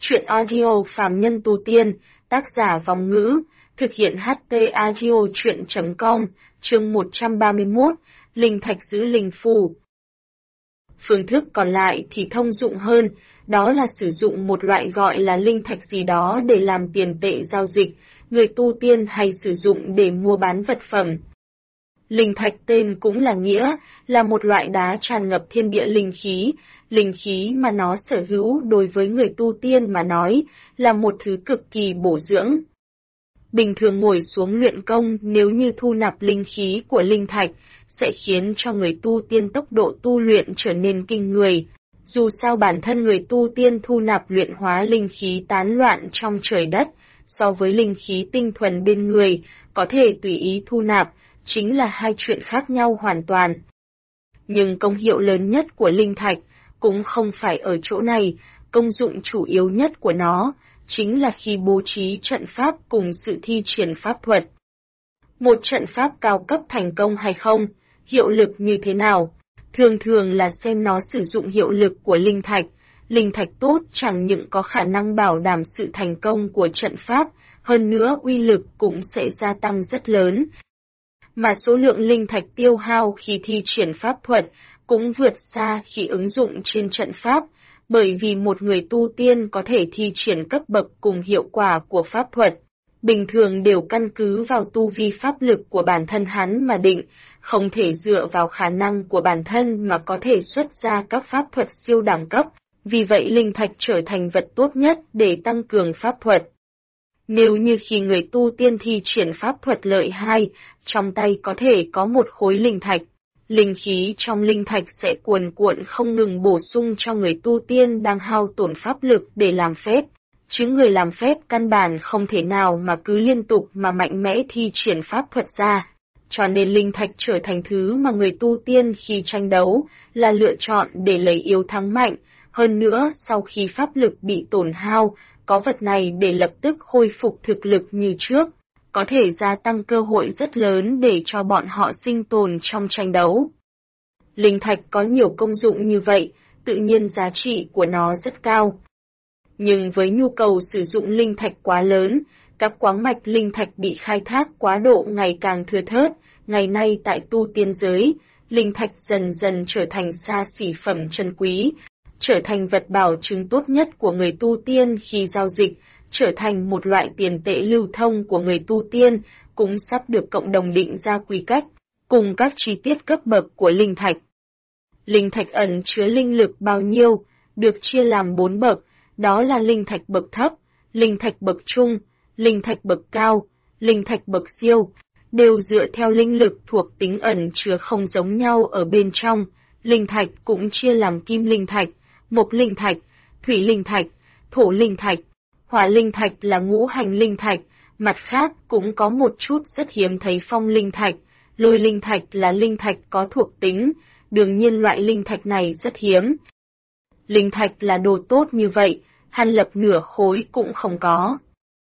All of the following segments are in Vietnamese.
Truyện audio Phàm Nhân Tu Tiên, tác giả Vong Ngữ, thực hiện HT Audio Truyện.com, chương 131, Linh Thạch giữ linh phù. Phương thức còn lại thì thông dụng hơn, đó là sử dụng một loại gọi là linh thạch gì đó để làm tiền tệ giao dịch, người tu tiên hay sử dụng để mua bán vật phẩm. Linh thạch tên cũng là nghĩa, là một loại đá tràn ngập thiên địa linh khí mà nó sở hữu đối với người tu tiên mà nói, là một thứ cực kỳ bổ dưỡng. Bình thường ngồi xuống luyện công nếu như thu nạp linh khí của linh thạch, sẽ khiến cho người tu tiên tốc độ tu luyện trở nên kinh người. Dù sao bản thân người tu tiên thu nạp luyện hóa linh khí tán loạn trong trời đất, so với linh khí tinh thuần bên người, có thể tùy ý thu nạp, chính là hai chuyện khác nhau hoàn toàn. Nhưng công hiệu lớn nhất của linh thạch cũng không phải ở chỗ này, công dụng chủ yếu nhất của nó chính là khi bố trí trận pháp cùng sự thi triển pháp thuật. Một trận pháp cao cấp thành công hay không, hiệu lực như thế nào, thường là xem nó sử dụng hiệu lực của linh thạch. Linh thạch tốt chẳng những có khả năng bảo đảm sự thành công của trận pháp, hơn nữa uy lực cũng sẽ gia tăng rất lớn. Mà số lượng linh thạch tiêu hao khi thi triển pháp thuật cũng vượt xa khi ứng dụng trên trận pháp, bởi vì một người tu tiên có thể thi triển cấp bậc cùng hiệu quả của pháp thuật, bình thường đều căn cứ vào tu vi pháp lực của bản thân hắn mà định, không thể dựa vào khả năng của bản thân mà có thể xuất ra các pháp thuật siêu đẳng cấp, vì vậy linh thạch trở thành vật tốt nhất để tăng cường pháp thuật. Nếu như khi người tu tiên thi triển pháp thuật lợi hại, trong tay có thể có một khối linh thạch, linh khí trong linh thạch sẽ cuồn cuộn không ngừng bổ sung cho người tu tiên đang hao tổn pháp lực để làm phép, chứ người làm phép căn bản không thể nào mà cứ liên tục mà mạnh mẽ thi triển pháp thuật ra. Cho nên linh thạch trở thành thứ mà người tu tiên khi tranh đấu là lựa chọn để lấy yếu thắng mạnh, hơn nữa sau khi pháp lực bị tổn hao, có vật này để lập tức khôi phục thực lực như trước, có thể gia tăng cơ hội rất lớn để cho bọn họ sinh tồn trong tranh đấu. Linh thạch có nhiều công dụng như vậy, tự nhiên giá trị của nó rất cao. Nhưng với nhu cầu sử dụng linh thạch quá lớn, các khoáng mạch linh thạch bị khai thác quá độ ngày càng thưa thớt, ngày nay tại tu tiên giới, linh thạch dần dần trở thành xa xỉ phẩm chân quý, trở thành vật bảo chứng tốt nhất của người tu tiên khi giao dịch, trở thành một loại tiền tệ lưu thông của người tu tiên, cũng sắp được cộng đồng định ra quy cách, cùng các chi tiết cấp bậc của linh thạch. Linh thạch ẩn chứa linh lực bao nhiêu, được chia làm 4 bậc, đó là linh thạch bậc thấp, linh thạch bậc trung, linh thạch bậc cao, linh thạch bậc siêu, đều dựa theo linh lực thuộc tính ẩn chứa không giống nhau ở bên trong. Linh thạch cũng chia làm kim linh thạch, mộc linh thạch, thủy linh thạch, thổ linh thạch, hỏa linh thạch là ngũ hành linh thạch, mặt khác cũng có một chút rất hiếm thấy phong linh thạch, lôi linh thạch là linh thạch có thuộc tính, đương nhiên loại linh thạch này rất hiếm. Linh thạch là đồ tốt như vậy, Hàn Lập nửa khối cũng không có.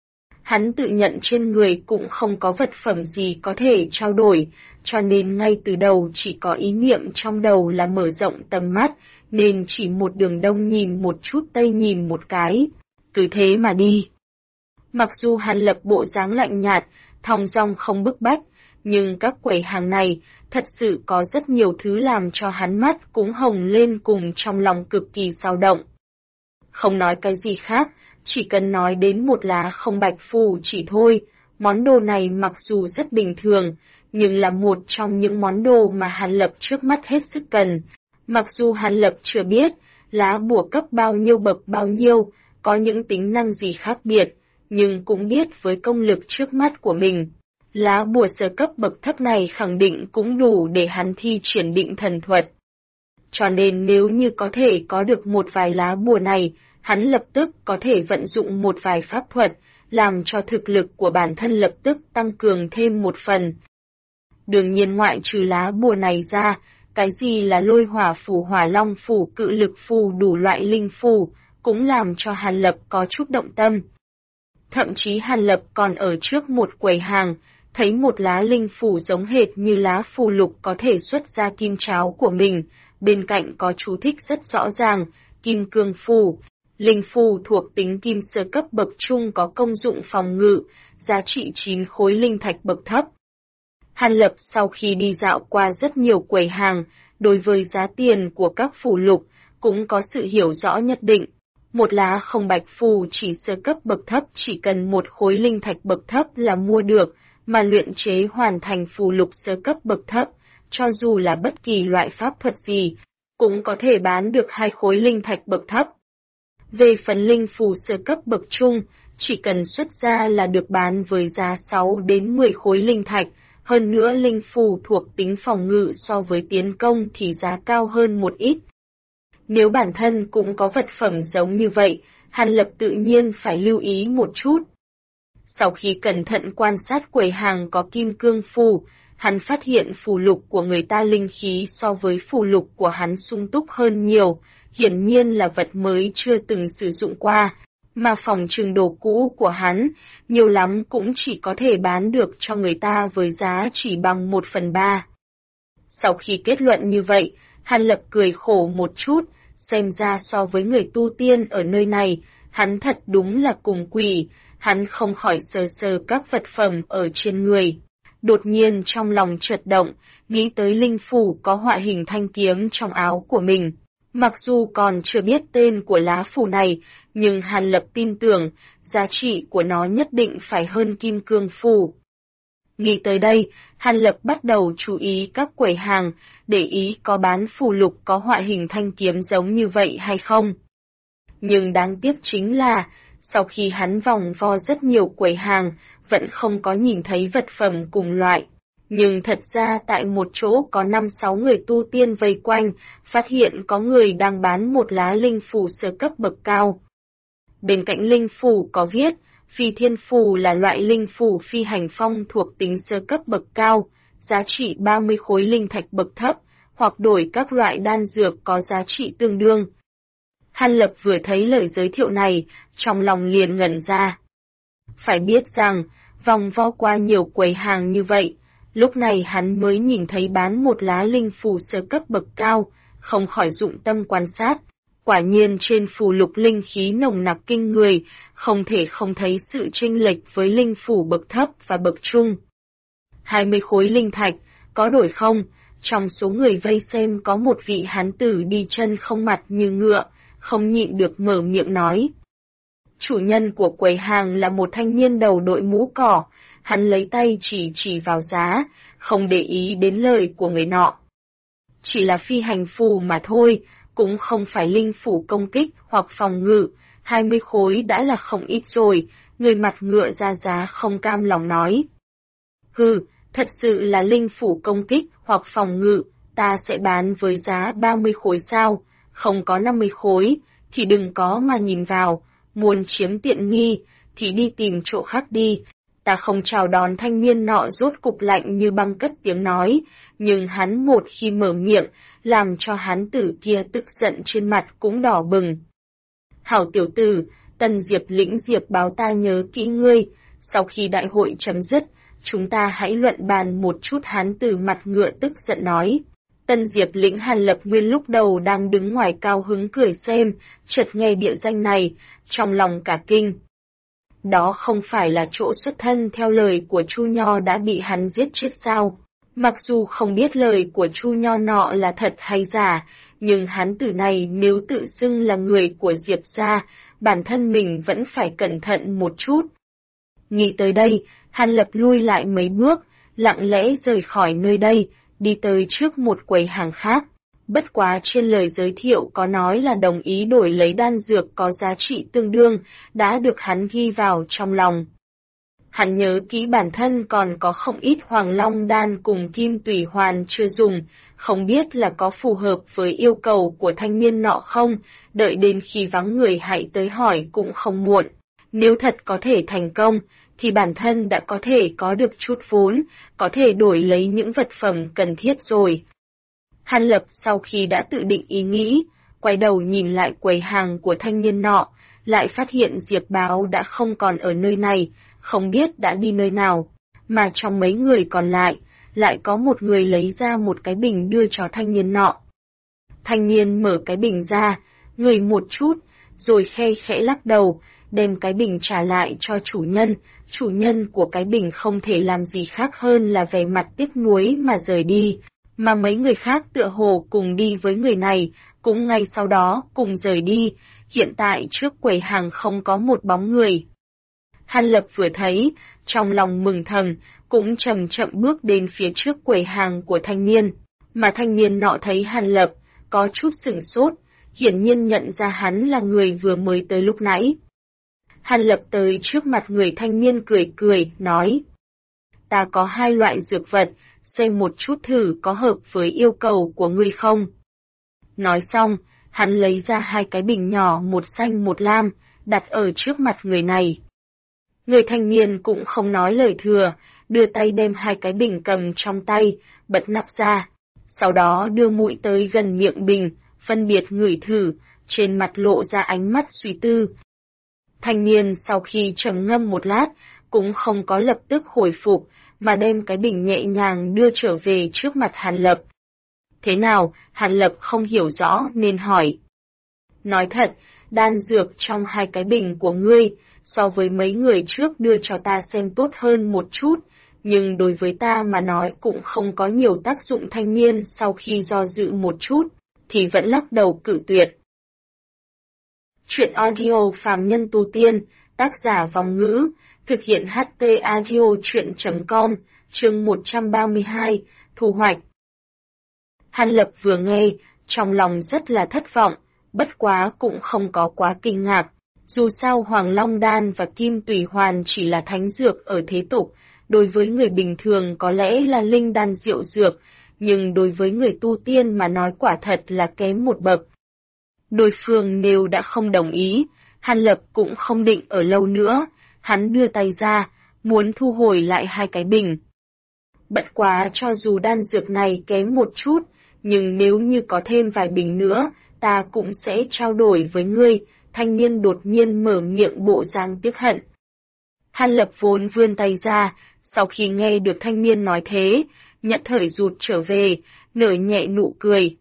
Hắn tự nhận trên người cũng không có vật phẩm gì có thể trao đổi, cho nên ngay từ đầu chỉ có ý niệm trong đầu là mở rộng tầm mắt, nên chỉ một đường đông nhìn một chút tây nhìn một cái, cứ thế mà đi. Mặc dù Hàn Lập bộ dáng lạnh nhạt, thong dong không bức bách, nhưng các quầy hàng này thật sự có rất nhiều thứ làm cho hắn mắt cũng hồng lên cùng trong lòng cực kỳ dao động. Không nói cái gì khác, chỉ cần nói đến một lá không bạch phù chỉ thôi, món đồ này mặc dù rất bình thường, nhưng là một trong những món đồ mà Hàn Lập trước mắt hết sức cần. Mặc dù Hàn Lập chưa biết lá bùa cấp bao nhiêu bậc bao nhiêu, có những tính năng gì khác biệt, nhưng cũng biết với công lực trước mắt của mình, lá bùa sơ cấp bậc thấp này khẳng định cũng đủ để hắn thi triển định thần thuật. Cho nên nếu như có thể có được một vài lá bùa này, hắn lập tức có thể vận dụng một vài pháp thuật, làm cho thực lực của bản thân lập tức tăng cường thêm một phần. Đương nhiên ngoại trừ lá bùa này ra, cái gì là lôi hỏa phù, hỏa long phù, cự lực phù, đủ loại linh phù, cũng làm cho Hàn Lập có chút động tâm. Thậm chí Hàn Lập còn ở trước một quầy hàng, thấy một lá linh phù giống hệt như lá phù lục có thể xuất ra kim cháo của mình, bên cạnh có chú thích rất rõ ràng, kim cương phù. Linh phù thuộc tính kim sơ cấp bậc trung có công dụng phòng ngự, giá trị 9 khối linh thạch bậc thấp. Hàn Lập sau khi đi dạo qua rất nhiều quầy hàng, đối với giá tiền của các phù lục, cũng có sự hiểu rõ nhất định. Một lá không bạch phù chỉ sơ cấp bậc thấp chỉ cần 1 khối linh thạch bậc thấp là mua được, mà luyện chế hoàn thành phù lục sơ cấp bậc thấp, cho dù là bất kỳ loại pháp thuật gì, cũng có thể bán được 2 khối linh thạch bậc thấp. Về phần linh phù sơ cấp bậc trung, chỉ cần xuất ra là được bán với giá 6 đến 10 khối linh thạch, hơn nữa linh phù thuộc tính phòng ngự so với tiến công thì giá cao hơn một ít. Nếu bản thân cũng có vật phẩm giống như vậy, Hàn Lập tự nhiên phải lưu ý một chút. Sau khi cẩn thận quan sát quầy hàng có kim cương phù, hắn phát hiện phù lục của người ta linh khí so với phù lục của hắn sung túc hơn nhiều, hiển nhiên là vật mới chưa từng sử dụng qua, mà phòng trừng đồ cũ của hắn, nhiều lắm cũng chỉ có thể bán được cho người ta với giá chỉ bằng 1/3. Sau khi kết luận như vậy, Hàn Lập cười khổ một chút, xem ra so với người tu tiên ở nơi này, hắn thật đúng là cùng quỷ, hắn không khỏi sờ sờ các vật phẩm ở trên người. Đột nhiên trong lòng chợt động, nghĩ tới linh phủ có họa hình thanh kiếm trong áo của mình. Mặc dù còn chưa biết tên của lá phù này, nhưng Hàn Lập tin tưởng, giá trị của nó nhất định phải hơn kim cương phù. Nghĩ tới đây, Hàn Lập bắt đầu chú ý các quầy hàng, để ý có bán phù lục có họa hình thanh kiếm giống như vậy hay không. Nhưng đáng tiếc chính là, sau khi hắn vòng vo rất nhiều quầy hàng, vẫn không có nhìn thấy vật phẩm cùng loại. Nhưng thật ra tại một chỗ có 5-6 người tu tiên vây quanh, phát hiện có người đang bán một lá linh phù sơ cấp bậc cao. Bên cạnh linh phù có viết, phi thiên phù là loại linh phù phi hành phong thuộc tính sơ cấp bậc cao, giá trị 30 khối linh thạch bậc thấp, hoặc đổi các loại đan dược có giá trị tương đương. Hàn Lập vừa thấy lời giới thiệu này, trong lòng liền ngẩn ra. Phải biết rằng, vòng vo qua nhiều quầy hàng như vậy, lúc này hắn mới nhìn thấy bán một lá linh phù sơ cấp bậc cao, không khỏi dụng tâm quan sát. Quả nhiên trên phù lục linh khí nồng nặc kinh người, không thể không thấy sự chênh lệch với linh phù bậc thấp và bậc trung. 20 khối linh thạch, có đổi không? Trong số người vây xem có một vị hán tử đi chân không mặt như ngựa, không nhịn được mở miệng nói. Chủ nhân của quầy hàng là một thanh niên đầu đội mũ cỏ, hắn lấy tay chỉ vào giá, không để ý đến lời của người nọ. Chỉ là phi hành phù mà thôi, cũng không phải linh phủ công kích hoặc phòng ngự, 20 khối đã là không ít rồi, người mặt ngựa ra giá không cam lòng nói. Hừ, thật sự là linh phủ công kích hoặc phòng ngự, ta sẽ bán với giá 30 khối sao, không có 50 khối, thì đừng có mà nhìn vào, muốn chiếm tiện nghi, thì đi tìm chỗ khác đi. Ta không chào đón thanh niên nọ rốt cục lạnh như băng cất tiếng nói, nhưng hắn một khi mở miệng, làm cho hắn tử kia tức giận trên mặt cũng đỏ bừng. Hảo tiểu tử, Tân Diệp lĩnh Diệp báo ta nhớ kỹ ngươi, sau khi đại hội chấm dứt, chúng ta hãy luận bàn một chút. Hắn từ mặt ngựa tức giận nói. Tân Diệp lĩnh Hàn Lập Nguyên lúc đầu đang đứng ngoài cao hứng cười xem, chợt nghe địa danh này, trong lòng cả kinh. Đó không phải là chỗ xuất thân theo lời của Chu Nho đã bị hắn giết chết sao? Mặc dù không biết lời của Chu Nho nọ là thật hay giả, nhưng hắn tử này nếu tự xưng là người của Diệp gia, bản thân mình vẫn phải cẩn thận một chút. Nghĩ tới đây, Hàn Lập lui lại mấy bước, lặng lẽ rời khỏi nơi đây, đi tới trước một quầy hàng khác. Bất quá trên lời giới thiệu có nói là đồng ý đổi lấy đan dược có giá trị tương đương, đã được hắn ghi vào trong lòng. Hắn nhớ kỹ bản thân còn có không ít Hoàng Long đan cùng Kim Tùy Hoàn chưa dùng, không biết là có phù hợp với yêu cầu của thanh niên nọ không, đợi đến khi vắng người hãy tới hỏi cũng không muộn. Nếu thật có thể thành công, thì bản thân đã có thể có được chút vốn, có thể đổi lấy những vật phẩm cần thiết rồi. Hàn Lập sau khi đã tự định ý nghĩ, quay đầu nhìn lại quầy hàng của thanh niên nọ, lại phát hiện Diệp Báo đã không còn ở nơi này, không biết đã đi nơi nào, mà trong mấy người còn lại có một người lấy ra một cái bình đưa cho thanh niên nọ. Thanh niên mở cái bình ra, ngửi một chút, rồi khe khẽ lắc đầu, đem cái bình trả lại cho chủ nhân. Chủ nhân của cái bình không thể làm gì khác hơn là vẻ mặt tiếc nuối mà rời đi, mà mấy người khác tựa hồ cùng đi với người này, cũng ngay sau đó cùng rời đi. Hiện tại trước quầy hàng không có một bóng người. Hàn Lập vừa thấy, trong lòng mừng thầm, cũng chậm chậm bước đến phía trước quầy hàng của thanh niên. Mà thanh niên nọ thấy Hàn Lập, có chút sửng sốt, hiển nhiên nhận ra hắn là người vừa mới tới lúc nãy. Hàn Lập tới trước mặt người thanh niên cười cười, nói: ta có 2 loại dược vật, xem một chút thử có hợp với yêu cầu của ngươi không. Nói xong, hắn lấy ra 2 cái bình nhỏ, một xanh một lam, đặt ở trước mặt người này. Người thanh niên cũng không nói lời thừa, đưa tay đem 2 cái bình cầm trong tay, bật nắp ra, sau đó đưa mũi tới gần miệng bình, phân biệt ngửi thử, trên mặt lộ ra ánh mắt suy tư. Thanh niên sau khi trầm ngâm một lát, cũng không có lập tức hồi phục, mà đem cái bình nhẹ nhàng đưa trở về trước mặt Hàn Lập. Thế nào? Hàn Lập không hiểu rõ nên hỏi. Nói thật, đan dược trong 2 cái bình của ngươi, so với mấy người trước đưa cho ta xem tốt hơn một chút, nhưng đối với ta mà nói cũng không có nhiều tác dụng. Thanh niên sau khi do dự một chút, thì vẫn lắc đầu cự tuyệt. Chuyện audio Phàm Nhân Tu Tiên, tác giả Vong Ngữ, thực hiện HT Audio Chuyện.com, chương 132, thu hoạch. Hàn Lập vừa nghe, trong lòng rất là thất vọng, bất quá cũng không có quá kinh ngạc. Dù sao Hoàng Long Đan và Kim Tùy Hoàn chỉ là thánh dược ở thế tục, đối với người bình thường có lẽ là linh đan diệu dược, nhưng đối với người tu tiên mà nói quả thật là kém một bậc. Đối phương nếu đã không đồng ý, Hàn Lập cũng không định ở lâu nữa, hắn đưa tay ra, muốn thu hồi lại 2 cái bình. Bất quá cho dù đan dược này kém một chút, nhưng nếu như có thêm vài bình nữa, ta cũng sẽ trao đổi với ngươi. Thanh niên đột nhiên mở miệng bộ dáng tiếc hận. Hàn Lập vốn vươn tay ra, sau khi nghe được thanh niên nói thế, nhất thời rụt trở về, nở nhẹ nụ cười.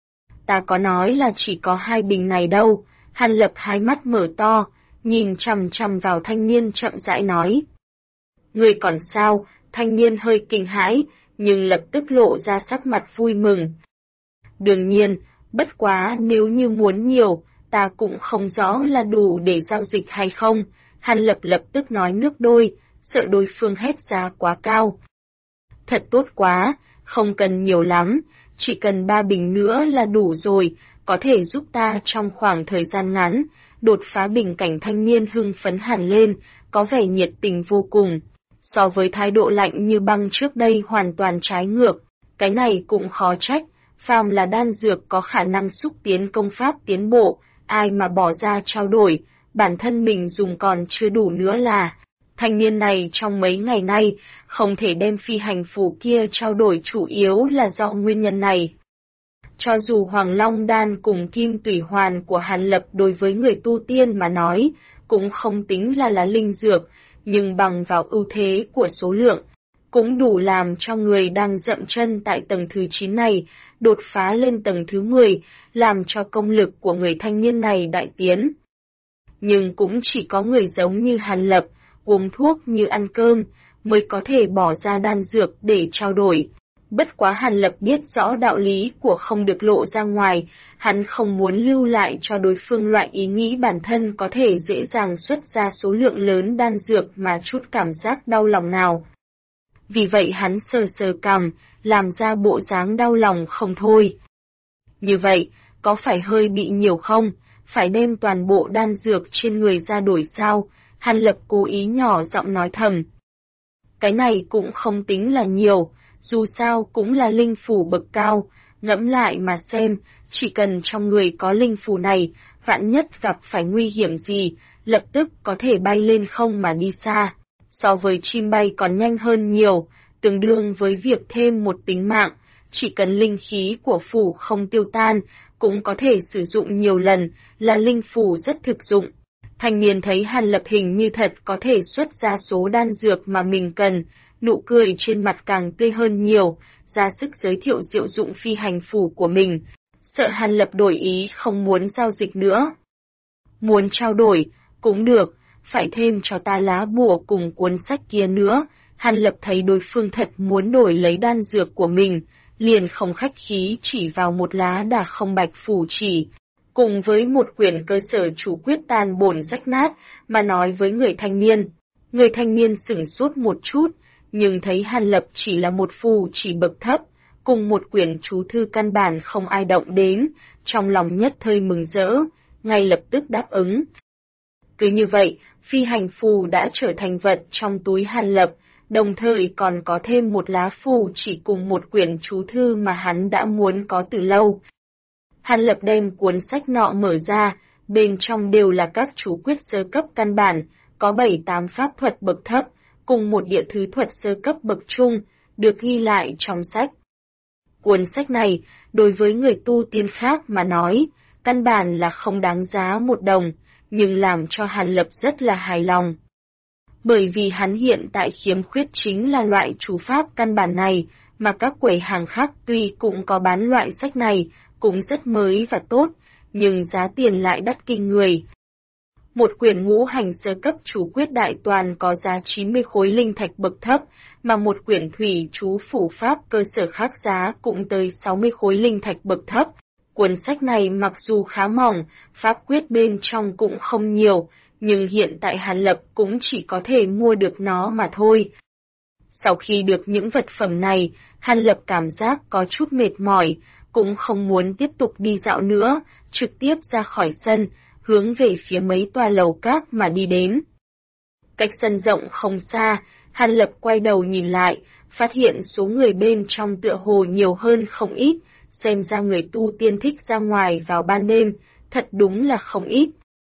Ta có nói là chỉ có 2 bình này đâu. Hàn Lập hai mắt mở to, nhìn chằm chằm vào thanh niên chậm rãi nói. Ngươi còn sao? Thanh niên hơi kinh hãi, nhưng lập tức lộ ra sắc mặt vui mừng. Đương nhiên, bất quá nếu như muốn nhiều, ta cũng không rõ là đủ để giao dịch hay không. Hàn Lập lập tức nói nước đôi, sợ đối phương hét giá quá cao. Thật tốt quá, không cần nhiều lắm, chỉ cần 3 bình nữa là đủ rồi, có thể giúp ta trong khoảng thời gian ngắn, đột phá bình cảnh. Thanh niên hưng phấn hẳn lên, có vẻ nhiệt tình vô cùng. So với thái độ lạnh như băng trước đây hoàn toàn trái ngược, cái này cũng khó trách, phàm là đan dược có khả năng xúc tiến công pháp tiến bộ, ai mà bỏ ra trao đổi, bản thân mình dùng còn chưa đủ nữa là. Thanh niên này trong mấy ngày nay, không thể đem phi hành phù kia trao đổi chủ yếu là do nguyên nhân này. Cho dù Hoàng Long Đan cùng Kim Tùy Hoàn của Hàn Lập đối với người tu tiên mà nói, cũng không tính là linh dược, nhưng bằng vào ưu thế của số lượng, cũng đủ làm cho người đang dậm chân tại tầng thứ 9 này, đột phá lên tầng thứ 10, làm cho công lực của người thanh niên này đại tiến. Nhưng cũng chỉ có người giống như Hàn Lập, uống thuốc như ăn cơm, mới có thể bỏ ra đan dược để trao đổi. Bất quá Hàn Lập biết rõ đạo lý của không được lộ ra ngoài, hắn không muốn lưu lại cho đối phương loại ý nghĩ bản thân có thể dễ dàng xuất ra số lượng lớn đan dược mà chút cảm giác đau lòng nào. Vì vậy hắn sờ sờ cằm, làm ra bộ dáng đau lòng không thôi. Như vậy, có phải hơi bị nhiều không? Phải đem toàn bộ đan dược trên người ra đổi sao? Hàn Lập cố ý nhỏ giọng nói thầm. Cái này cũng không tính là nhiều, dù sao cũng là linh phù bậc cao, ngẫm lại mà xem, chỉ cần trong người có linh phù này, vạn nhất gặp phải nguy hiểm gì, lập tức có thể bay lên không mà đi xa. So với chim bay còn nhanh hơn nhiều, tương đương với việc thêm một tính mạng, chỉ cần linh khí của phù không tiêu tan, cũng có thể sử dụng nhiều lần, là linh phù rất thực dụng. Thanh niên thấy Hàn Lập hình như thật có thể xuất ra số đan dược mà mình cần, nụ cười trên mặt càng tươi hơn nhiều, ra sức giới thiệu diệu dụng phi hành phù của mình, sợ Hàn Lập đổi ý không muốn giao dịch nữa. Muốn trao đổi, cũng được, phải thêm cho ta lá bùa cùng cuốn sách kia nữa. Hàn Lập thấy đối phương thật muốn đổi lấy đan dược của mình, liền không khách khí chỉ vào một lá đà không bạch phù chỉ, cùng với một quyển cơ sở chủ quyết tan bổn rách nát, mà nói với người thanh niên. Người thanh niên sửng sốt một chút, nhưng thấy Hàn Lập chỉ là một phù chỉ bậc thấp, cùng một quyển chú thư căn bản không ai động đến, trong lòng nhất thời mừng rỡ, ngay lập tức đáp ứng. Cứ như vậy, phi hành phù đã trở thành vật trong túi Hàn Lập, đồng thời còn có thêm một lá phù chỉ cùng một quyển chú thư mà hắn đã muốn có từ lâu. Hàn Lập đem cuốn sách nọ mở ra, bên trong đều là các chú quyết sơ cấp căn bản, có 7-8 pháp thuật bậc thấp, cùng một địa thứ thuật sơ cấp bậc trung, được ghi lại trong sách. Cuốn sách này, đối với người tu tiên khác mà nói, căn bản là không đáng giá một đồng, nhưng làm cho Hàn Lập rất là hài lòng. Bởi vì hắn hiện tại khiếm khuyết chính là loại chú pháp căn bản này, mà các quầy hàng khác tuy cũng có bán loại sách này, cũng rất mới và tốt, nhưng giá tiền lại đắt kinh người. Một quyển ngũ hành sơ cấp chú quyết đại toàn có giá 90 khối linh thạch bậc thấp, mà một quyển thủy chú phủ pháp cơ sở khác giá cũng tới 60 khối linh thạch bậc thấp. Cuốn sách này mặc dù khá mỏng, pháp quyết bên trong cũng không nhiều, nhưng hiện tại Hàn Lập cũng chỉ có thể mua được nó mà thôi. Sau khi được những vật phẩm này, Hàn Lập cảm giác có chút mệt mỏi, cũng không muốn tiếp tục đi dạo nữa, trực tiếp ra khỏi sân, hướng về phía mấy tòa lầu các mà đi đến. Cách sân rộng không xa, Hàn Lập quay đầu nhìn lại, phát hiện số người bên trong tựa hồ nhiều hơn không ít, xem ra người tu tiên thích ra ngoài vào ban đêm, thật đúng là không ít.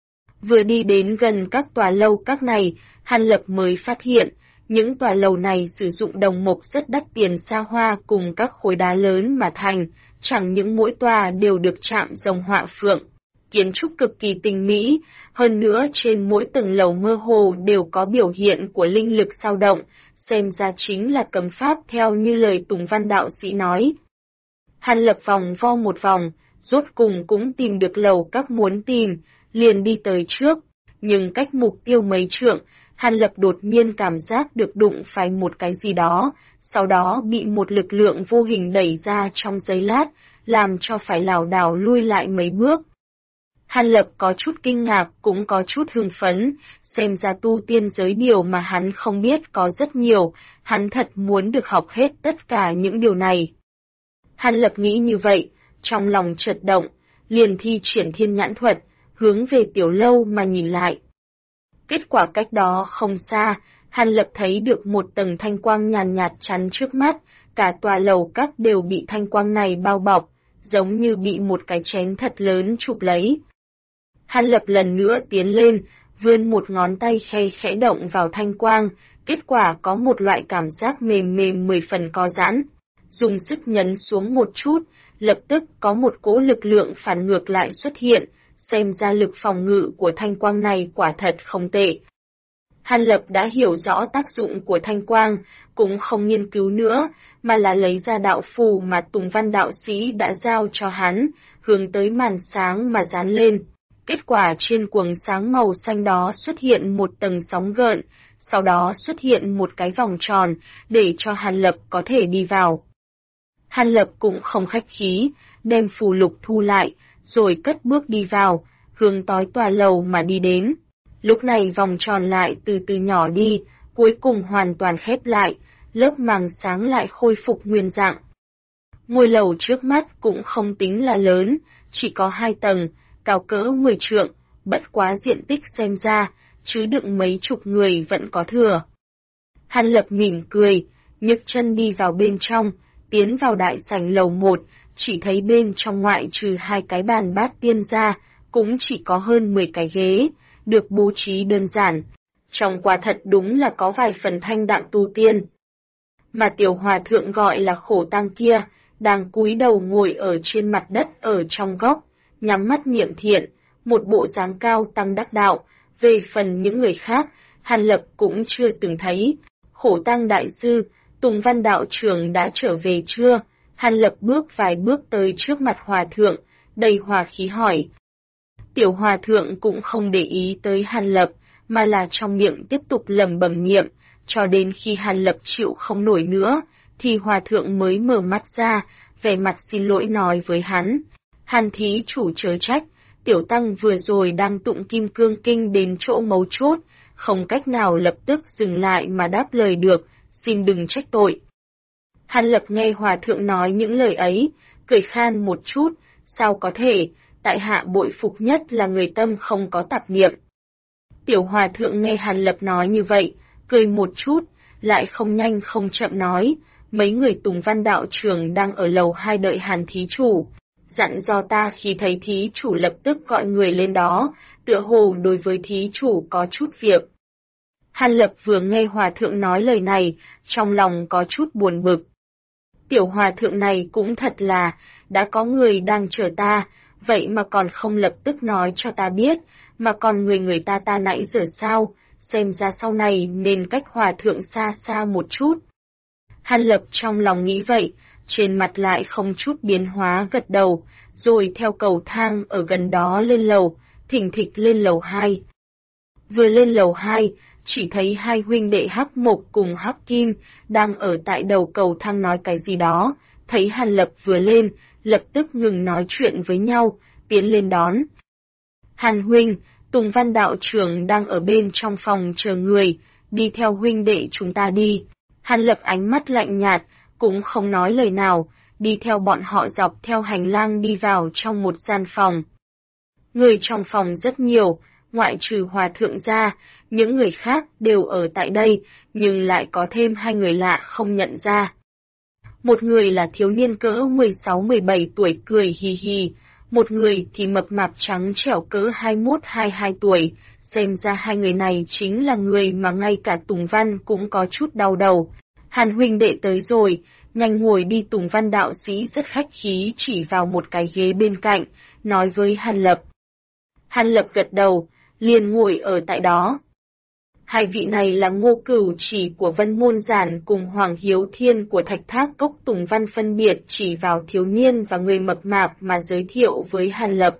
Vừa đi đến gần các tòa lâu các này, Hàn Lập mới phát hiện, những tòa lầu này sử dụng đồng mộc rất đắt tiền xa hoa cùng các khối đá lớn mà thành, chẳng những mỗi tòa đều được chạm rồng họa phượng. Kiến trúc cực kỳ tinh mỹ, hơn nữa trên mỗi tầng lầu mơ hồ đều có biểu hiện của linh lực dao động, xem ra chính là cấm pháp theo như lời Tùng Văn đạo sĩ nói. Hàn Lập vòng vo một vòng, rốt cùng cũng tìm được lầu các muốn tìm, liền đi tới trước, nhưng cách mục tiêu mấy trượng, Hàn Lập đột nhiên cảm giác được đụng phải một cái gì đó, sau đó bị một lực lượng vô hình đẩy ra trong giây lát, làm cho phải lảo đảo lui lại mấy bước. Hàn Lập có chút kinh ngạc cũng có chút hưng phấn, xem ra tu tiên giới điều mà hắn không biết có rất nhiều, hắn thật muốn được học hết tất cả những điều này. Hàn Lập nghĩ như vậy, trong lòng chợt động, liền thi triển thiên nhãn thuật, hướng về tiểu lâu mà nhìn lại. Kết quả cách đó không xa, Hàn Lập thấy được một tầng thanh quang nhàn nhạt chắn trước mắt, cả tòa lầu các đều bị thanh quang này bao bọc, giống như bị một cái chén thật lớn chụp lấy. Hàn Lập lần nữa tiến lên, vươn một ngón tay khẽ động vào thanh quang, kết quả có một loại cảm giác mềm mềm 10 phần co giãn. Dùng sức nhấn xuống một chút, lập tức có một cỗ lực lượng phản ngược lại xuất hiện, xem ra lực phòng ngự của thanh quang này quả thật không tệ. Hàn Lập đã hiểu rõ tác dụng của thanh quang, cũng không nghiên cứu nữa, mà là lấy ra đạo phù mà Tùng Văn đạo sĩ đã giao cho hắn, hướng tới màn sáng mà dán lên. Kết quả trên quầng sáng màu xanh đó xuất hiện một tầng sóng gợn, sau đó xuất hiện một cái vòng tròn, để cho Hàn Lập có thể đi vào. Hàn Lập cũng không khách khí, đem phù lục thu lại, rồi cất bước đi vào, hướng tới tòa lầu mà đi đến. Lúc này vòng tròn lại từ từ nhỏ đi, cuối cùng hoàn toàn khép lại, lớp màng sáng lại khôi phục nguyên dạng. Ngôi lầu trước mắt cũng không tính là lớn, chỉ có 2 tầng, cao cỡ 10 trượng, bất quá diện tích xem ra, chứ đựng mấy chục người vẫn có thừa. Hàn Lập mỉm cười, nhấc chân đi vào bên trong, tiến vào đại sảnh lầu 1, chỉ thấy bên trong ngoại trừ 2 cái bàn bát tiên ra, cũng chỉ có hơn 10 cái ghế, được bố trí đơn giản. Trong quả thật đúng là có vài phần thanh đạm tu tiên. Mà tiểu hòa thượng gọi là Khổ Tăng kia, đang cúi đầu ngồi ở trên mặt đất ở trong góc, nhắm mắt niệm thiện, một bộ dáng cao tăng đắc đạo. Về phần những người khác, Hàn Lập cũng chưa từng thấy. Khổ Tăng đại sư, Tùng Văn đạo trưởng đã trở về chưa? Hàn Lập bước vài bước tới trước mặt hòa thượng, đầy hòa khí hỏi. Tiểu hòa thượng cũng không để ý tới Hàn Lập, mà là trong miệng tiếp tục lẩm bẩm niệm, cho đến khi Hàn Lập chịu không nổi nữa, thì hòa thượng mới mở mắt ra, vẻ mặt xin lỗi nói với hắn. Hàn thí chủ chớ trách, tiểu tăng vừa rồi đang tụng kim cương kinh đến chỗ mấu chốt, không cách nào lập tức dừng lại mà đáp lời được, xin đừng trách tội. Hàn Lập nghe hòa thượng nói những lời ấy, cười khan một chút, sao có thể, tại hạ bội phục nhất là người tâm không có tạp niệm. Tiểu hòa thượng nghe Hàn Lập nói như vậy, cười một chút, lại không nhanh không chậm nói, mấy người Tùng Văn đạo trưởng đang ở lầu 2 đợi Hàn thí chủ. Dặn do ta khi thấy thí chủ lập tức gọi người lên đó, tựa hồ đối với thí chủ có chút việc. Hàn Lập vừa nghe hòa thượng nói lời này, trong lòng có chút buồn bực. Tiểu hòa thượng này cũng thật là, đã có người đang chờ ta, vậy mà còn không lập tức nói cho ta biết, mà còn người ta nãy giờ sao, xem ra sau này nên cách hòa thượng xa xa một chút. Hàn Lập trong lòng nghĩ vậy, trên mặt lại không chút biến hóa gật đầu, rồi theo cầu thang ở gần đó lên lầu, thỉnh thịch lên lầu 2. Vừa lên lầu 2, chỉ thấy hai huynh đệ Hắc Mộc cùng Hắc Kim đang ở tại đầu cầu thang nói cái gì đó, thấy Hàn Lập vừa lên, lập tức ngừng nói chuyện với nhau, tiến lên đón. Hàn huynh, Tùng Văn đạo trưởng đang ở bên trong phòng chờ người, đi theo huynh đệ chúng ta đi. Hàn Lập ánh mắt lạnh nhạt, cũng không nói lời nào, đi theo bọn họ dọc theo hành lang đi vào trong một gian phòng. Người trong phòng rất nhiều, ngoại trừ hòa thượng ra, những người khác đều ở tại đây, nhưng lại có thêm hai người lạ không nhận ra. Một người là thiếu niên cỡ 16-17 tuổi cười hì hì, một người thì mập mạp trắng trẻo cỡ 21-22 tuổi, xem ra hai người này chính là người mà ngay cả Tùng Văn cũng có chút đau đầu. Hàn huynh đệ tới rồi, nhanh ngồi đi. Tùng Văn đạo sĩ rất khách khí chỉ vào một cái ghế bên cạnh, nói với Hàn Lập. Hàn Lập gật đầu, liền ngồi ở tại đó. Hai vị này là Ngô Cửu Chỉ của Vân Môn Giản cùng Hoàng Hiếu Thiên của Thạch Thác Cốc. Tùng Văn phân biệt chỉ vào thiếu niên và người mập mạp mà giới thiệu với Hàn Lập.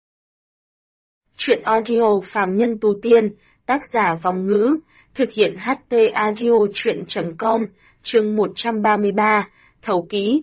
Chuyện audio Phàm Nhân Tu Tiên, tác giả Vong Ngữ, thực hiện HT Audio Chuyện.com, chương 133, thấu ký.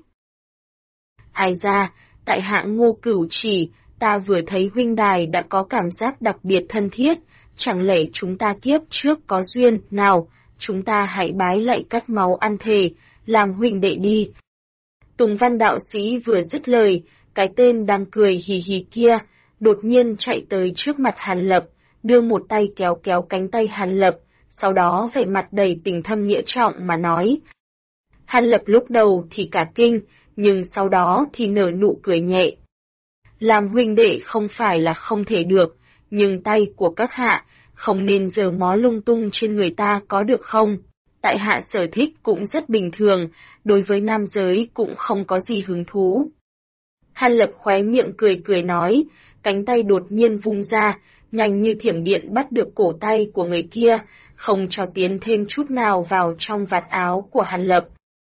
Ai ra, tại hạ Ngô Cửu Chỉ, ta vừa thấy huynh đài đã có cảm giác đặc biệt thân thiết, chẳng lẽ chúng ta kiếp trước có duyên, nào, chúng ta hãy bái lạy cắt máu ăn thề, làm huynh đệ đi. Tùng Văn đạo sĩ vừa dứt lời, cái tên đang cười hì hì kia, đột nhiên chạy tới trước mặt Hàn Lập, đưa một tay kéo kéo cánh tay Hàn Lập, sau đó vẻ mặt đầy tình thâm nghĩa trọng mà nói. Hàn Lập lúc đầu thì cả kinh, nhưng sau đó thì nở nụ cười nhẹ. Làm huynh đệ không phải là không thể được, nhưng tay của các hạ, không nên giở mó lung tung trên người ta có được không? Tại hạ sở thích cũng rất bình thường, đối với nam giới cũng không có gì hứng thú. Hàn Lập khóe miệng cười cười nói, cánh tay đột nhiên vung ra, nhanh như thiểm điện bắt được cổ tay của người kia, không cho tiến thêm chút nào vào trong vạt áo của Hàn Lập.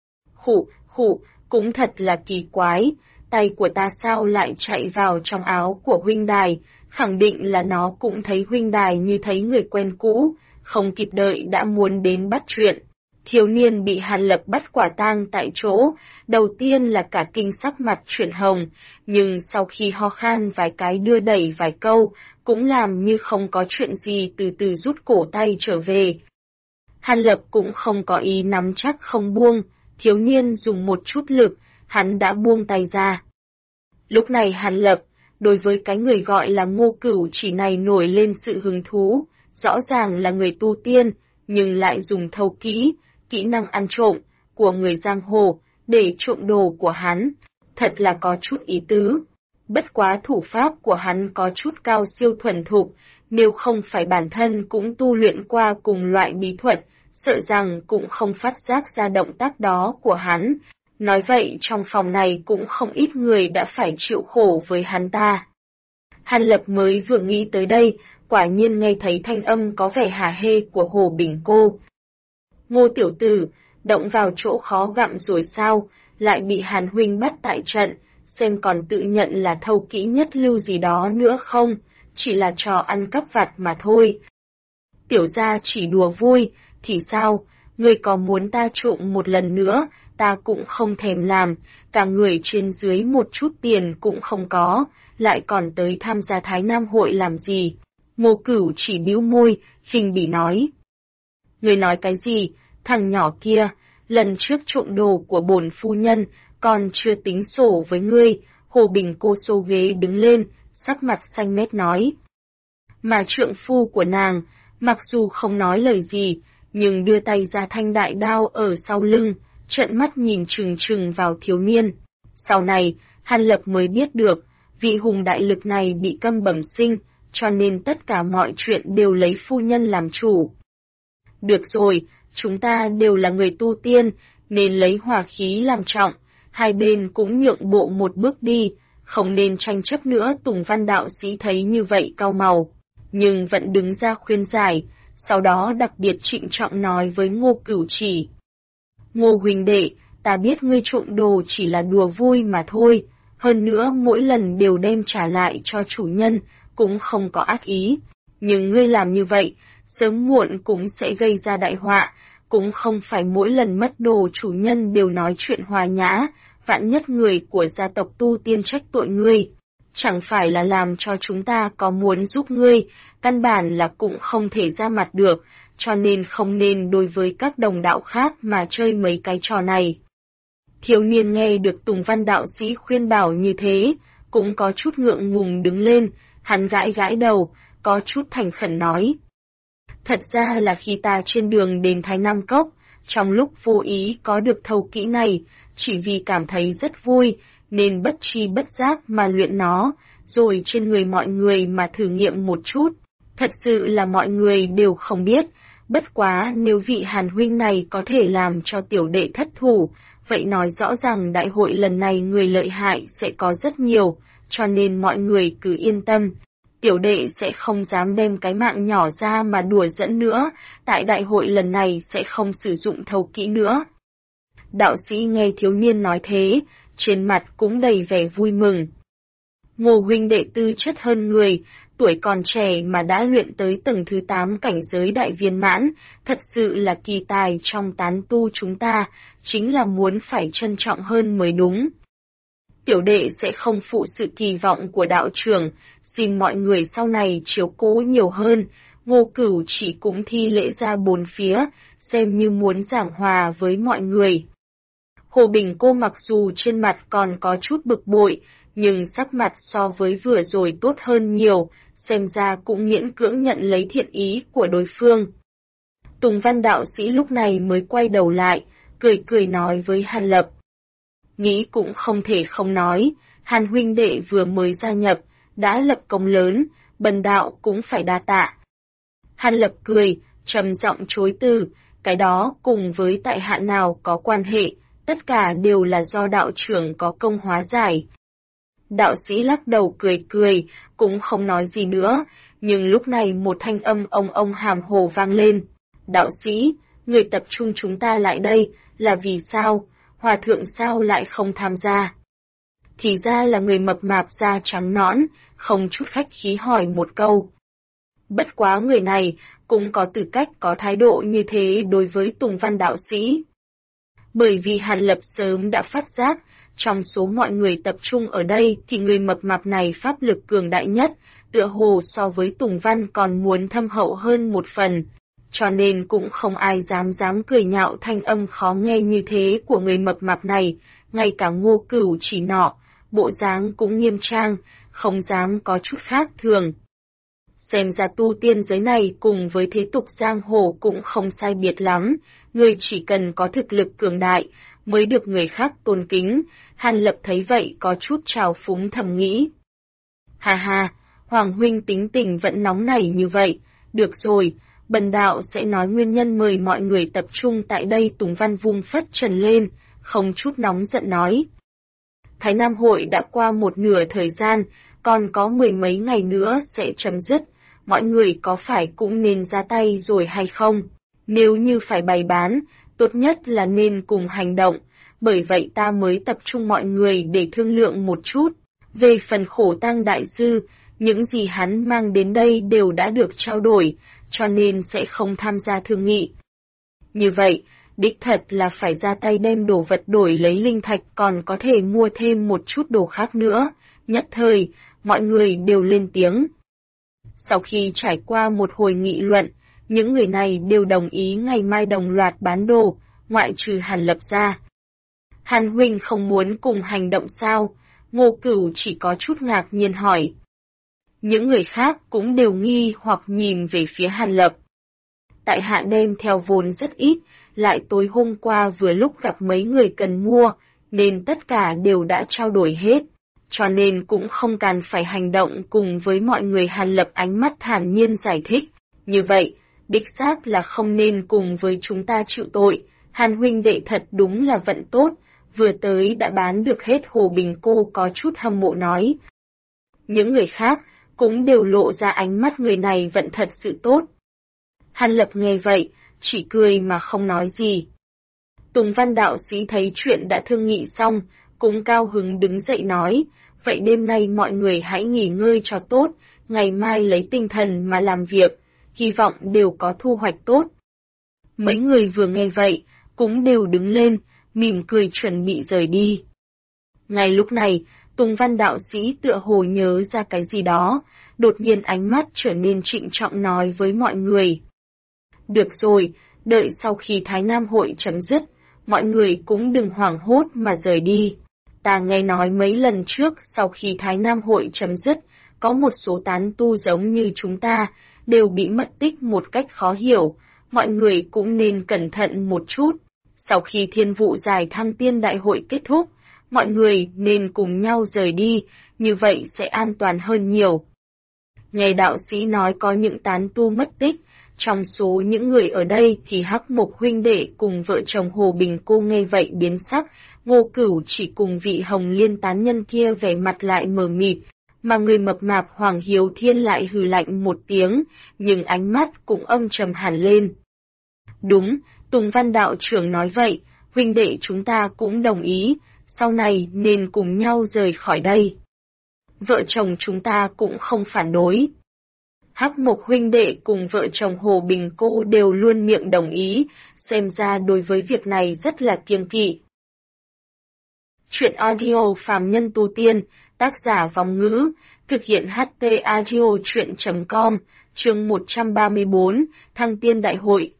Khụ, cũng thật là kỳ quái, tay của ta sao lại chạy vào trong áo của huynh đài, khẳng định là nó cũng thấy huynh đài như thấy người quen cũ, không kịp đợi đã muốn đến bắt chuyện. Thiếu niên bị Hàn Lập bắt quả tang tại chỗ, đầu tiên là cả kinh sắc mặt chuyển hồng, nhưng sau khi ho khan vài cái đưa đẩy vài câu, cũng làm như không có chuyện gì từ từ rút cổ tay trở về. Hàn Lập cũng không có ý nắm chắc không buông, thiếu niên dùng một chút lực, hắn đã buông tay ra. Lúc này Hàn Lập, đối với cái người gọi là Ngô Cửu Chỉ này nổi lên sự hứng thú, rõ ràng là người tu tiên, nhưng lại dùng thâu kỹ, kỹ năng ăn trộm, của người giang hồ, để trộm đồ của hắn, thật là có chút ý tứ. Bất quá thủ pháp của hắn có chút cao siêu thuần thục, nếu không phải bản thân cũng tu luyện qua cùng loại bí thuật, sợ rằng cũng không phát giác ra động tác đó của hắn. Nói vậy trong phòng này cũng không ít người đã phải chịu khổ với hắn ta. Hàn Lập mới vừa nghĩ tới đây, quả nhiên nghe thấy thanh âm có vẻ hả hê của Hồ Bình Cô. Ngô tiểu tử, động vào chỗ khó gặm rồi sao, lại bị Hàn huynh bắt tại trận, xem còn tự nhận là thâu kỹ nhất lưu gì đó nữa không, chỉ là trò ăn cắp vặt mà thôi. Tiểu gia chỉ đùa vui, thì sao, ngươi có muốn ta trộm một lần nữa, ta cũng không thèm làm, cả người trên dưới một chút tiền cũng không có, lại còn tới tham gia Thái Nam hội làm gì? Ngô Cửu chỉ bĩu môi, khinh bỉ nói. Ngươi nói cái gì, thằng nhỏ kia, lần trước trộm đồ của bổn phu nhân, còn chưa tính sổ với ngươi. Hồ Bình cô xô ghế đứng lên, sắc mặt xanh mét nói. Mà trượng phu của nàng, mặc dù không nói lời gì, nhưng đưa tay ra thanh đại đao ở sau lưng, trợn mắt nhìn trừng trừng vào thiếu niên. Sau này, Hàn Lập mới biết được, vị hùng đại lực này bị câm bẩm sinh, cho nên tất cả mọi chuyện đều lấy phu nhân làm chủ. Được rồi, chúng ta đều là người tu tiên, nên lấy hòa khí làm trọng, hai bên cũng nhượng bộ một bước đi, không nên tranh chấp nữa. Tùng Văn đạo sĩ thấy như vậy cau mày, nhưng vẫn đứng ra khuyên giải, sau đó đặc biệt trịnh trọng nói với Ngô Cửu Chỉ. Ngô huynh đệ, ta biết ngươi trộm đồ chỉ là đùa vui mà thôi, hơn nữa mỗi lần đều đem trả lại cho chủ nhân, cũng không có ác ý. Nhưng ngươi làm như vậy, sớm muộn cũng sẽ gây ra đại họa, cũng không phải mỗi lần mất đồ chủ nhân đều nói chuyện hòa nhã, vạn nhất người của gia tộc tu tiên trách tội ngươi. Chẳng phải là làm cho chúng ta có muốn giúp ngươi, căn bản là cũng không thể ra mặt được, cho nên không nên đối với các đồng đạo khác mà chơi mấy cái trò này. Thiếu niên nghe được Tùng Văn đạo sĩ khuyên bảo như thế, cũng có chút ngượng ngùng đứng lên, hắn gãi gãi đầu, có chút thành khẩn nói. Thật ra là khi ta trên đường đến Thái Nam Cốc, trong lúc vô ý có được thâu kỹ này, chỉ vì cảm thấy rất vui, nên bất tri bất giác mà luyện nó, rồi trên người mọi người mà thử nghiệm một chút. Thật sự là mọi người đều không biết, bất quá nếu vị Hàn huynh này có thể làm cho tiểu đệ thất thủ, vậy nói rõ ràng đại hội lần này người lợi hại sẽ có rất nhiều, cho nên mọi người cứ yên tâm. Tiểu đệ sẽ không dám đem cái mạng nhỏ ra mà đùa giỡn nữa, tại đại hội lần này sẽ không sử dụng thâu kỹ nữa. Đạo sĩ nghe thiếu niên nói thế, trên mặt cũng đầy vẻ vui mừng. Ngô huynh đệ tư chất hơn người, tuổi còn trẻ mà đã luyện tới tầng thứ 8 cảnh giới đại viên mãn, thật sự là kỳ tài trong tán tu chúng ta, chính là muốn phải trân trọng hơn mới đúng. Tiểu đệ sẽ không phụ sự kỳ vọng của đạo trưởng, xin mọi người sau này chiếu cố nhiều hơn. Ngô Cửu chỉ cũng thi lễ ra bốn phía, xem như muốn giảng hòa với mọi người. Hồ Bình cô mặc dù trên mặt còn có chút bực bội, nhưng sắc mặt so với vừa rồi tốt hơn nhiều, xem ra cũng miễn cưỡng nhận lấy thiện ý của đối phương. Tùng Văn đạo sĩ lúc này mới quay đầu lại, cười cười nói với Hàn Lập. Nghĩ cũng không thể không nói, Hàn huynh đệ vừa mới gia nhập, đã lập công lớn, bần đạo cũng phải đa tạ. Hàn Lập cười, trầm giọng chối từ, cái đó cùng với tại hạ nào có quan hệ, tất cả đều là do đạo trưởng có công hóa giải. Đạo sĩ lắc đầu cười cười, cũng không nói gì nữa, nhưng lúc này một thanh âm ông hàm hồ vang lên. Đạo sĩ, người tập trung chúng ta lại đây, là vì sao? Hòa thượng sao lại không tham gia? Thì ra là người mập mạp da trắng nõn, không chút khách khí hỏi một câu. Bất quá người này cũng có tư cách có thái độ như thế đối với Tùng Văn đạo sĩ. Bởi vì Hàn Lập sớm đã phát giác, trong số mọi người tập trung ở đây thì người mập mạp này pháp lực cường đại nhất, tựa hồ so với Tùng Văn còn muốn thâm hậu hơn một phần. Cho nên cũng không ai dám cười nhạo thanh âm khó nghe như thế của người mập mạp này, ngay cả Ngô Cửu Chỉ nọ, bộ dáng cũng nghiêm trang, không dám có chút khác thường. Xem ra tu tiên giới này cùng với thế tục giang hồ cũng không sai biệt lắm, người chỉ cần có thực lực cường đại, mới được người khác tôn kính. Hàn Lập thấy vậy có chút trào phúng thầm nghĩ. Ha ha, Hoàng huynh tính tình vẫn nóng nảy như vậy, được rồi, bần đạo sẽ nói nguyên nhân mời mọi người tập trung tại đây. Tùng Văn vung phất trần lên, không chút nóng giận nói. Thái Nam hội đã qua một nửa thời gian, còn có 10 mấy ngày nữa sẽ chấm dứt, mọi người có phải cũng nên ra tay rồi hay không? Nếu như phải bày bán, tốt nhất là nên cùng hành động, bởi vậy ta mới tập trung mọi người để thương lượng một chút. Về phần Khổ Tang đại sư, những gì hắn mang đến đây đều đã được trao đổi, cho nên sẽ không tham gia thương nghị. Như vậy, đích thật là phải ra tay đem đồ vật đổi lấy linh thạch, còn có thể mua thêm một chút đồ khác nữa. Nhất thời, mọi người đều lên tiếng. Sau khi trải qua một hồi nghị luận, những người này đều đồng ý ngày mai đồng loạt bán đồ, ngoại trừ Hàn Lập ra. Hàn huynh không muốn cùng hành động sao? Ngô Cửu chỉ có chút ngạc nhiên hỏi. Những người khác cũng đều nghi hoặc nhìn về phía Hàn Lập. Tại hạ đem theo vốn rất ít, lại tối hôm qua vừa lúc gặp mấy người cần mua, nên tất cả đều đã trao đổi hết, cho nên cũng không cần phải hành động cùng với mọi người. Hàn Lập ánh mắt thản nhiên giải thích, như vậy, đích xác là không nên cùng với chúng ta chịu tội. Hàn huynh đệ thật đúng là vận tốt, vừa tới đã bán được hết. Hồ Bình cô có chút hâm mộ nói. Những người khác cũng đều lộ ra ánh mắt người này vận thật sự tốt. Hàn Lập nghe vậy, chỉ cười mà không nói gì. Tùng Văn đạo sĩ thấy chuyện đã thương nghị xong, cũng cao hứng đứng dậy nói, vậy đêm nay mọi người hãy nghỉ ngơi cho tốt, ngày mai lấy tinh thần mà làm việc, hy vọng đều có thu hoạch tốt. Mấy người vừa nghe vậy, cũng đều đứng lên, mỉm cười chuẩn bị rời đi. Ngay lúc này, Tùng Văn đạo sĩ tựa hồ nhớ ra cái gì đó, đột nhiên ánh mắt trở nên trịnh trọng nói với mọi người. Được rồi, đợi sau khi Thái Nam hội chấm dứt, mọi người cũng đừng hoảng hốt mà rời đi. Ta nghe nói mấy lần trước sau khi Thái Nam hội chấm dứt, có một số tán tu giống như chúng ta, đều bị mất tích một cách khó hiểu, mọi người cũng nên cẩn thận một chút. Sau khi thiên vụ giải thăng tiên đại hội kết thúc, mọi người nên cùng nhau rời đi, như vậy sẽ an toàn hơn nhiều. Nghe đạo sĩ nói có những tán tu mất tích, trong số những người ở đây thì Hắc Mộc huynh đệ cùng vợ chồng Hồ Bình cô nghe vậy biến sắc, Ngô Cửu chỉ cùng vị Hồng Liên tán nhân kia vẻ mặt lại mờ mịt, mà người mập mạp Hoàng Hiếu Thiên lại hừ lạnh một tiếng, nhưng ánh mắt cũng âm trầm hẳn lên. Đúng, Tùng Văn đạo trưởng nói vậy, huynh đệ chúng ta cũng đồng ý, sau này nên cùng nhau rời khỏi đây. Vợ chồng chúng ta cũng không phản đối. Hắc Mộc huynh đệ cùng vợ chồng Hồ Bình cô đều luôn miệng đồng ý, xem ra đối với việc này rất là kiêng kỵ. Chuyện audio phàm nhân tu tiên, tác giả Vong Ngữ, thực hiện HT audio chuyện.com, chương 134, Thăng Tiên Đại Hội.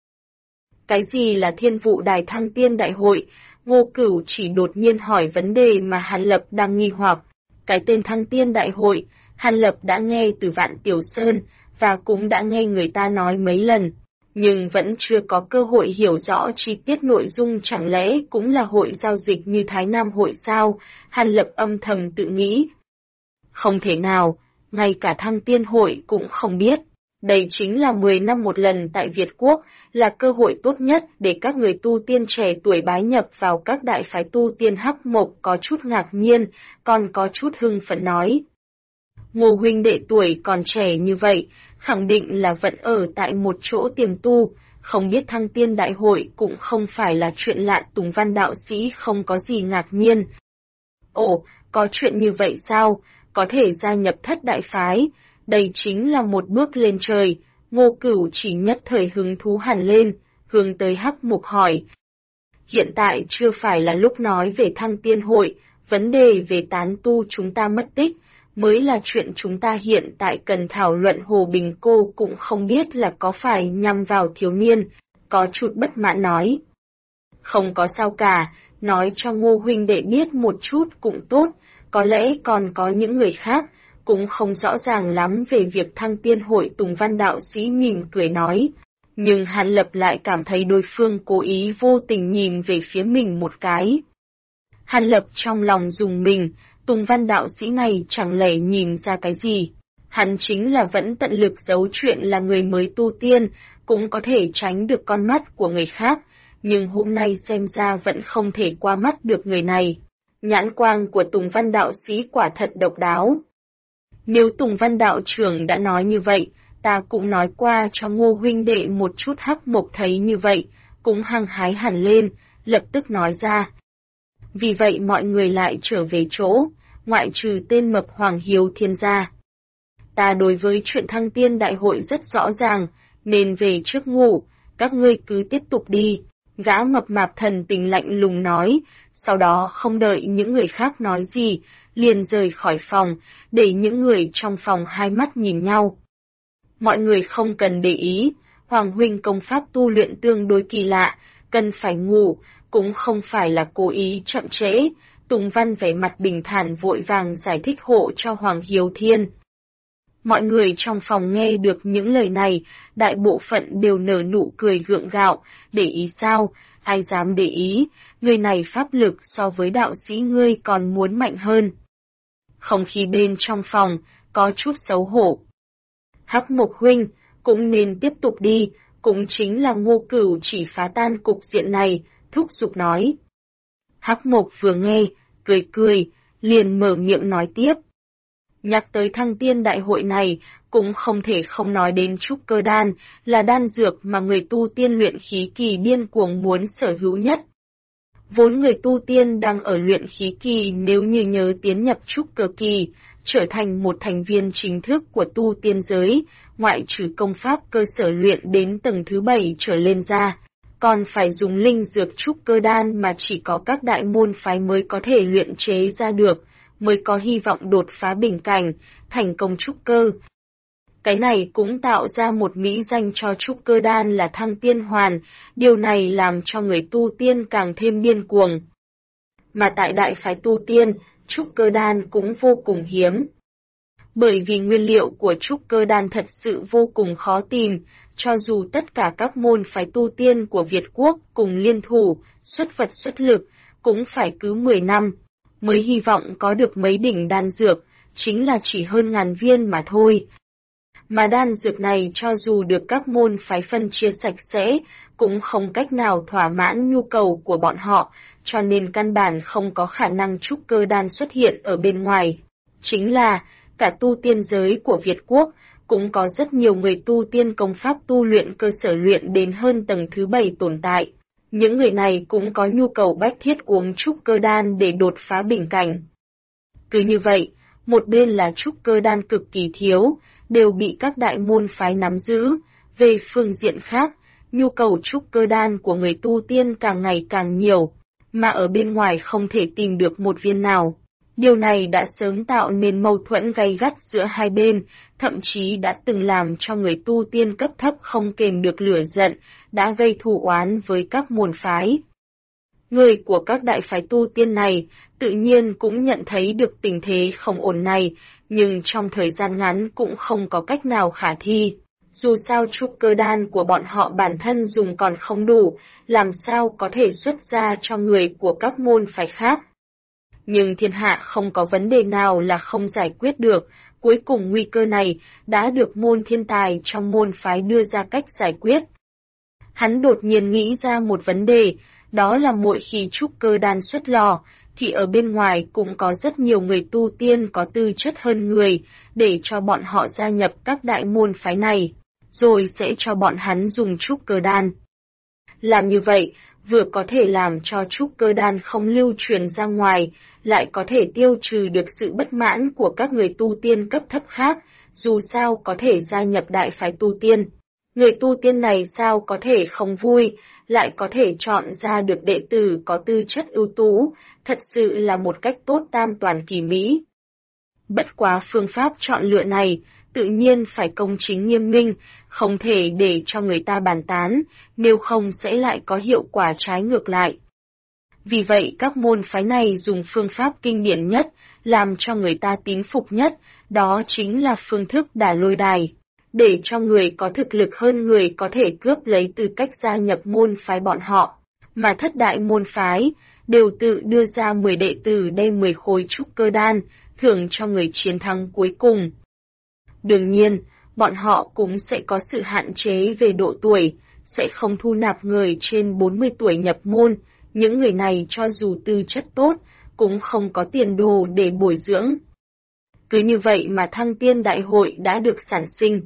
Cái gì là Thiên Vụ Đài Thăng Tiên Đại Hội? Ngô Cửu chỉ đột nhiên hỏi vấn đề mà Hàn Lập đang nghi hoặc. Cái tên Thăng Tiên Đại Hội, Hàn Lập đã nghe từ Vạn Tiểu Sơn, và cũng đã nghe người ta nói mấy lần, nhưng vẫn chưa có cơ hội hiểu rõ chi tiết nội dung. Chẳng lẽ cũng là hội giao dịch như Thái Nam hội sao? Hàn Lập âm thầm tự nghĩ. Không thể nào, ngay cả Thăng Tiên hội cũng không biết. Đây chính là 10 năm một lần tại Việt Quốc, là cơ hội tốt nhất để các người tu tiên trẻ tuổi bái nhập vào các đại phái tu tiên. Hắc Mộc có chút ngạc nhiên, còn có chút hưng phấn nói. Ngô huynh đệ tuổi còn trẻ như vậy, khẳng định là vẫn ở tại một chỗ tiềm tu, không biết Thăng Tiên Đại Hội cũng không phải là chuyện lạ. Tùng Văn đạo sĩ không có gì ngạc nhiên. Ồ, có chuyện như vậy sao? Có thể gia nhập Thất đại phái, đây chính là một bước lên trời. Ngô Cửu chỉ nhất thời hứng thú hẳn lên, hướng tới Hắc Mộc hỏi. Hiện tại chưa phải là lúc nói về Thăng Tiên hội, vấn đề về tán tu chúng ta mất tích mới là chuyện chúng ta hiện tại cần thảo luận. Hồ Bình cô cũng không biết là có phải nhằm vào thiếu niên, có chút bất mãn nói. Không có sao cả, nói cho Ngô huynh đệ biết một chút cũng tốt, có lẽ còn có những người khác cũng không rõ ràng lắm về việc Thăng Tiên hội. Tùng Văn đạo sĩ mỉm cười nói, nhưng Hàn Lập lại cảm thấy đối phương cố ý vô tình nhìn về phía mình một cái. Hàn Lập trong lòng rùng mình, Tùng Văn đạo sĩ này chẳng lẽ nhìn ra cái gì? Hắn chính là vẫn tận lực giấu chuyện là người mới tu tiên, cũng có thể tránh được con mắt của người khác, nhưng hôm nay xem ra vẫn không thể qua mắt được người này. Nhãn quang của Tùng Văn đạo sĩ quả thật độc đáo. Nếu Tùng Văn đạo trưởng đã nói như vậy, ta cũng nói qua cho Ngô huynh đệ một chút. Hắc Mộc thấy như vậy, cũng hăng hái hẳn lên, lập tức nói ra. Vì vậy mọi người lại trở về chỗ, ngoại trừ tên mập Hoàng Hiếu Thiên gia. Ta đối với chuyện thăng tiên đại hội rất rõ ràng, nên về trước ngủ, các ngươi cứ tiếp tục đi. Gã mập mạp thần tình lạnh lùng nói, sau đó không đợi những người khác nói gì, liền rời khỏi phòng, để những người trong phòng hai mắt nhìn nhau. Mọi người không cần để ý, Hoàng huynh công pháp tu luyện tương đối kỳ lạ, cần phải ngủ, cũng không phải là cố ý chậm trễ. Tùng Văn vẻ mặt bình thản vội vàng giải thích hộ cho Hoàng Hiếu Thiên. Mọi người trong phòng nghe được những lời này, đại bộ phận đều nở nụ cười gượng gạo, để ý sao, ai dám để ý, người này pháp lực so với đạo sĩ ngươi còn muốn mạnh hơn. Không khí bên trong phòng, có chút xấu hổ. Hắc Mộc huynh, cũng nên tiếp tục đi, cũng chính là Ngô Cửu chỉ phá tan cục diện này, thúc giục nói. Hắc Mộc vừa nghe, cười cười, liền mở miệng nói tiếp. Nhắc tới thăng tiên đại hội này, cũng không thể không nói đến trúc cơ đan, là đan dược mà người tu tiên luyện khí kỳ điên cuồng muốn sở hữu nhất. Vốn người tu tiên đang ở luyện khí kỳ nếu như nhớ tiến nhập trúc cơ kỳ, trở thành một thành viên chính thức của tu tiên giới, ngoại trừ công pháp cơ sở luyện đến tầng thứ 7 trở lên ra, còn phải dùng linh dược trúc cơ đan mà chỉ có các đại môn phái mới có thể luyện chế ra được, mới có hy vọng đột phá bình cảnh, thành công trúc cơ. Cái này cũng tạo ra một mỹ danh cho trúc cơ đan là thăng tiên hoàn, điều này làm cho người tu tiên càng thêm điên cuồng. Mà tại đại phái tu tiên, trúc cơ đan cũng vô cùng hiếm. Bởi vì nguyên liệu của trúc cơ đan thật sự vô cùng khó tìm, cho dù tất cả các môn phái tu tiên của Việt Quốc cùng liên thủ, xuất vật xuất lực, cũng phải cứ 10 năm, mới hy vọng có được mấy đỉnh đan dược, chính là chỉ hơn ngàn viên mà thôi. Mà đan dược này cho dù được các môn phái phân chia sạch sẽ, cũng không cách nào thỏa mãn nhu cầu của bọn họ, cho nên căn bản không có khả năng trúc cơ đan xuất hiện ở bên ngoài. Chính là, cả tu tiên giới của Việt Quốc, cũng có rất nhiều người tu tiên công pháp tu luyện cơ sở luyện đến hơn tầng thứ 7 tồn tại. Những người này cũng có nhu cầu bách thiết uống trúc cơ đan để đột phá bình cảnh. Cứ như vậy, một bên là trúc cơ đan cực kỳ thiếu, đều bị các đại môn phái nắm giữ. Về phương diện khác, nhu cầu trúc cơ đan của người tu tiên càng ngày càng nhiều, mà ở bên ngoài không thể tìm được một viên nào. Điều này đã sớm tạo nên mâu thuẫn gay gắt giữa hai bên, thậm chí đã từng làm cho người tu tiên cấp thấp không kềm được lửa giận, đã gây thù oán với các môn phái. Người của các đại phái tu tiên này tự nhiên cũng nhận thấy được tình thế không ổn này, nhưng trong thời gian ngắn cũng không có cách nào khả thi. Dù sao trúc cơ đan của bọn họ bản thân dùng còn không đủ, làm sao có thể xuất ra cho người của các môn phái khác. Nhưng thiên hạ không có vấn đề nào là không giải quyết được, cuối cùng nguy cơ này đã được môn thiên tài trong môn phái đưa ra cách giải quyết. Hắn đột nhiên nghĩ ra một vấn đề, đó là mỗi khi trúc cơ đan xuất lò, thì ở bên ngoài cũng có rất nhiều người tu tiên có tư chất hơn người, để cho bọn họ gia nhập các đại môn phái này, rồi sẽ cho bọn hắn dùng trúc cơ đan. Làm như vậy, vừa có thể làm cho trúc cơ đan không lưu truyền ra ngoài, lại có thể tiêu trừ được sự bất mãn của các người tu tiên cấp thấp khác, dù sao có thể gia nhập đại phái tu tiên. Người tu tiên này sao có thể không vui, lại có thể chọn ra được đệ tử có tư chất ưu tú, thật sự là một cách tốt tam toàn kỳ mỹ. Bất quá phương pháp chọn lựa này, tự nhiên phải công chính nghiêm minh, không thể để cho người ta bàn tán, nếu không sẽ lại có hiệu quả trái ngược lại. Vì vậy các môn phái này dùng phương pháp kinh điển nhất, làm cho người ta tín phục nhất, đó chính là phương thức đả lôi đài, để cho người có thực lực hơn người có thể cướp lấy tư cách gia nhập môn phái bọn họ, mà thất đại môn phái đều tự đưa ra 10 đệ tử đem 10 khối trúc cơ đan, thưởng cho người chiến thắng cuối cùng. Đương nhiên, bọn họ cũng sẽ có sự hạn chế về độ tuổi, sẽ không thu nạp người trên 40 tuổi nhập môn, những người này cho dù tư chất tốt, cũng không có tiền đồ để bồi dưỡng. Cứ như vậy mà thăng tiên đại hội đã được sản sinh.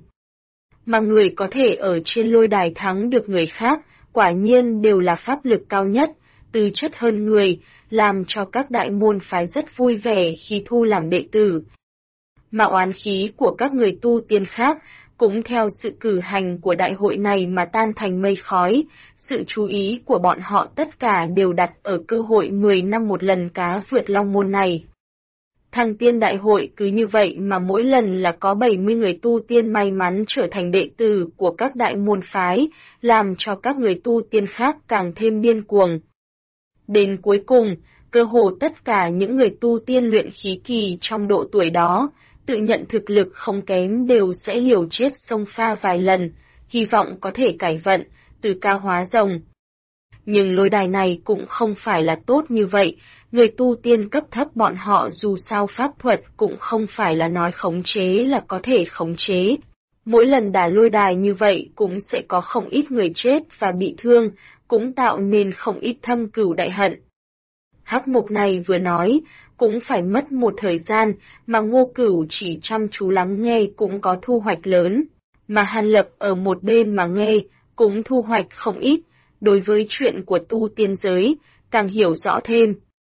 Mà người có thể ở trên lôi đài thắng được người khác, quả nhiên đều là pháp lực cao nhất, tư chất hơn người, làm cho các đại môn phái rất vui vẻ khi thu làm đệ tử. mà oán khí của các người tu tiên khác cũng theo sự cử hành của đại hội này mà tan thành mây khói. Sự chú ý của bọn họ tất cả đều đặt ở cơ hội 10 năm một lần cá vượt long môn này. Thăng tiên đại hội cứ như vậy mà mỗi lần là có 70 người tu tiên may mắn trở thành đệ tử của các đại môn phái, làm cho các người tu tiên khác càng thêm điên cuồng. Đến cuối cùng, cơ hồ tất cả những người tu tiên luyện khí kỳ trong độ tuổi đó, tự nhận thực lực không kém đều sẽ liều chết xông pha vài lần, hy vọng có thể cải vận, từ cao hóa rồng. Nhưng lôi đài này cũng không phải là tốt như vậy, người tu tiên cấp thấp bọn họ dù sao pháp thuật cũng không phải là nói khống chế là có thể khống chế. Mỗi lần đả lôi đài như vậy cũng sẽ có không ít người chết và bị thương, cũng tạo nên không ít thâm cừu đại hận. Hắc mục này vừa nói, cũng phải mất một thời gian, mà Ngô Cửu chỉ chăm chú lắng nghe cũng có thu hoạch lớn, mà Hàn Lập ở một bên mà nghe, cũng thu hoạch không ít, đối với chuyện của tu tiên giới, càng hiểu rõ thêm.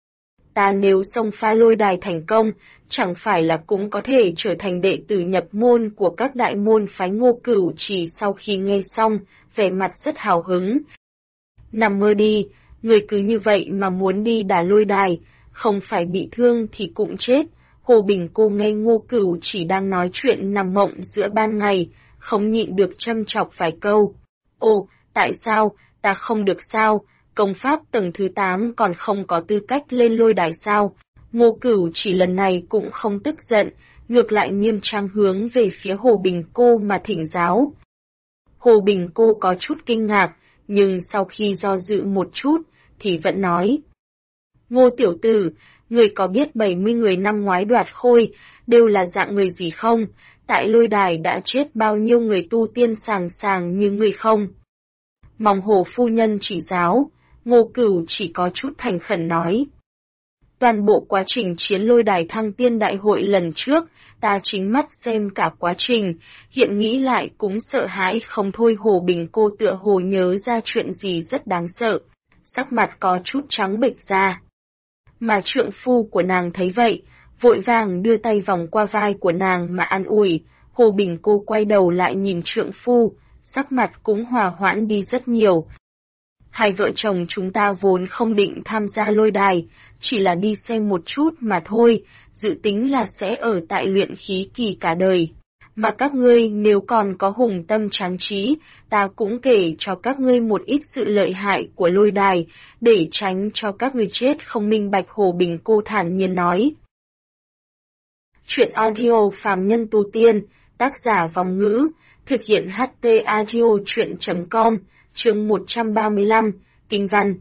Ta nếu xông pha lôi đài thành công, chẳng phải là cũng có thể trở thành đệ tử nhập môn của các đại môn phái. Ngô Cửu chỉ sau khi nghe xong, vẻ mặt rất hào hứng. Nằm mơ đi, người cứ như vậy mà muốn đi đả lôi đài, không phải bị thương thì cũng chết. Hồ Bình cô nghe Ngô Cửu chỉ đang nói chuyện nằm mộng giữa ban ngày, không nhịn được châm chọc vài câu. Ồ, tại sao, ta không được sao, công pháp tầng thứ 8 còn không có tư cách lên lôi đài sao? Ngô Cửu chỉ lần này cũng không tức giận, ngược lại nghiêm trang hướng về phía Hồ Bình cô mà thỉnh giáo. Hồ Bình cô có chút kinh ngạc, nhưng sau khi do dự một chút, thì vẫn nói. Ngô tiểu tử, người có biết 70 người năm ngoái đoạt khôi, đều là dạng người gì không? Tại lôi đài đã chết bao nhiêu người tu tiên sàng như người không? Mong Hồ phu nhân chỉ giáo, Ngô Cửu chỉ có chút thành khẩn nói. Toàn bộ quá trình chiến lôi đài thăng tiên đại hội lần trước, ta chính mắt xem cả quá trình, hiện nghĩ lại cũng sợ hãi không thôi. Hồ Bình cô tựa hồ nhớ ra chuyện gì rất đáng sợ, sắc mặt có chút trắng bệch ra. Mà trượng phu của nàng thấy vậy, vội vàng đưa tay vòng qua vai của nàng mà an ủi. Hồ Bình cô quay đầu lại nhìn trượng phu, sắc mặt cũng hòa hoãn đi rất nhiều. Hai vợ chồng chúng ta vốn không định tham gia lôi đài, chỉ là đi xem một chút mà thôi, dự tính là sẽ ở tại luyện khí kỳ cả đời. Mà các ngươi nếu còn có hùng tâm tráng trí, ta cũng kể cho các ngươi một ít sự lợi hại của lôi đài, để tránh cho các ngươi chết không minh bạch. Hồ Bình cô thản nhiên nói. Chuyện audio phàm nhân tu tiên, tác giả Vòng Ngữ, thực hiện HT Audio Chuyện.com, chương 135, Kinh văn.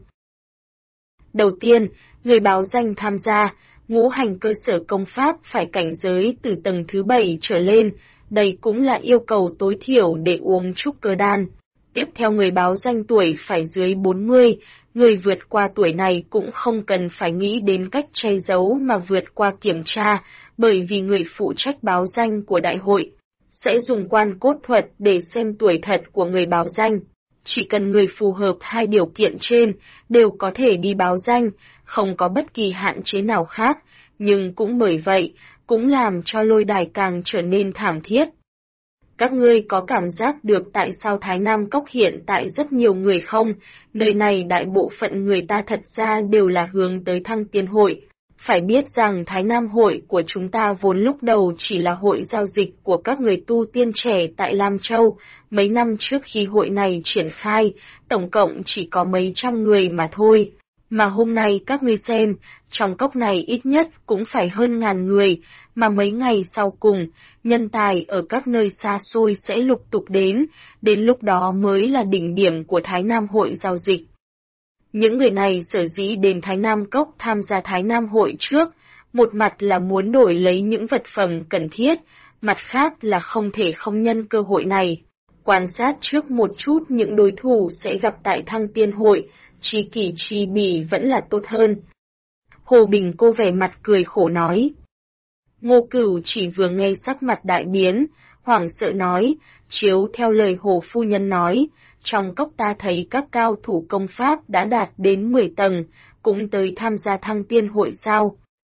Đầu tiên, người báo danh tham gia, ngũ hành cơ sở công pháp phải cảnh giới từ tầng thứ 7 trở lên, đây cũng là yêu cầu tối thiểu để uống trúc cơ đan. Tiếp theo người báo danh tuổi phải dưới 40, người vượt qua tuổi này cũng không cần phải nghĩ đến cách che giấu mà vượt qua kiểm tra, bởi vì người phụ trách báo danh của đại hội sẽ dùng quan cốt thuật để xem tuổi thật của người báo danh. Chỉ cần người phù hợp hai điều kiện trên, đều có thể đi báo danh, không có bất kỳ hạn chế nào khác, nhưng cũng bởi vậy, cũng làm cho lôi đài càng trở nên thảm thiết. Các ngươi có cảm giác được tại sao Thái Nam Cốc hiện tại rất nhiều người không? Nơi này đại bộ phận người ta thật ra đều là hướng tới thăng tiên hội. Phải biết rằng Thái Nam hội của chúng ta vốn lúc đầu chỉ là hội giao dịch của các người tu tiên trẻ tại Lam Châu. Mấy năm trước khi hội này triển khai, tổng cộng chỉ có mấy trăm người mà thôi. Mà hôm nay các ngươi xem, trong cốc này ít nhất cũng phải hơn 1000 người, mà mấy ngày sau cùng, nhân tài ở các nơi xa xôi sẽ lục tục đến lúc đó mới là đỉnh điểm của Thái Nam hội giao dịch. Những người này sở dĩ đến Thái Nam Cốc tham gia Thái Nam hội trước, một mặt là muốn đổi lấy những vật phẩm cần thiết, mặt khác là không thể không nhân cơ hội này. Quan sát trước một chút những đối thủ sẽ gặp tại Thăng Tiên hội, chi kỷ chi bỉ vẫn là tốt hơn. Hồ Bình cô vẻ mặt cười khổ nói. Ngô Cửu chỉ vừa nghe sắc mặt đại biến, hoảng sợ nói, chiếu theo lời Hồ phu nhân nói, trong cốc ta thấy các cao thủ công pháp đã đạt đến 10 tầng, cũng tới tham gia Thăng Tiên hội sao?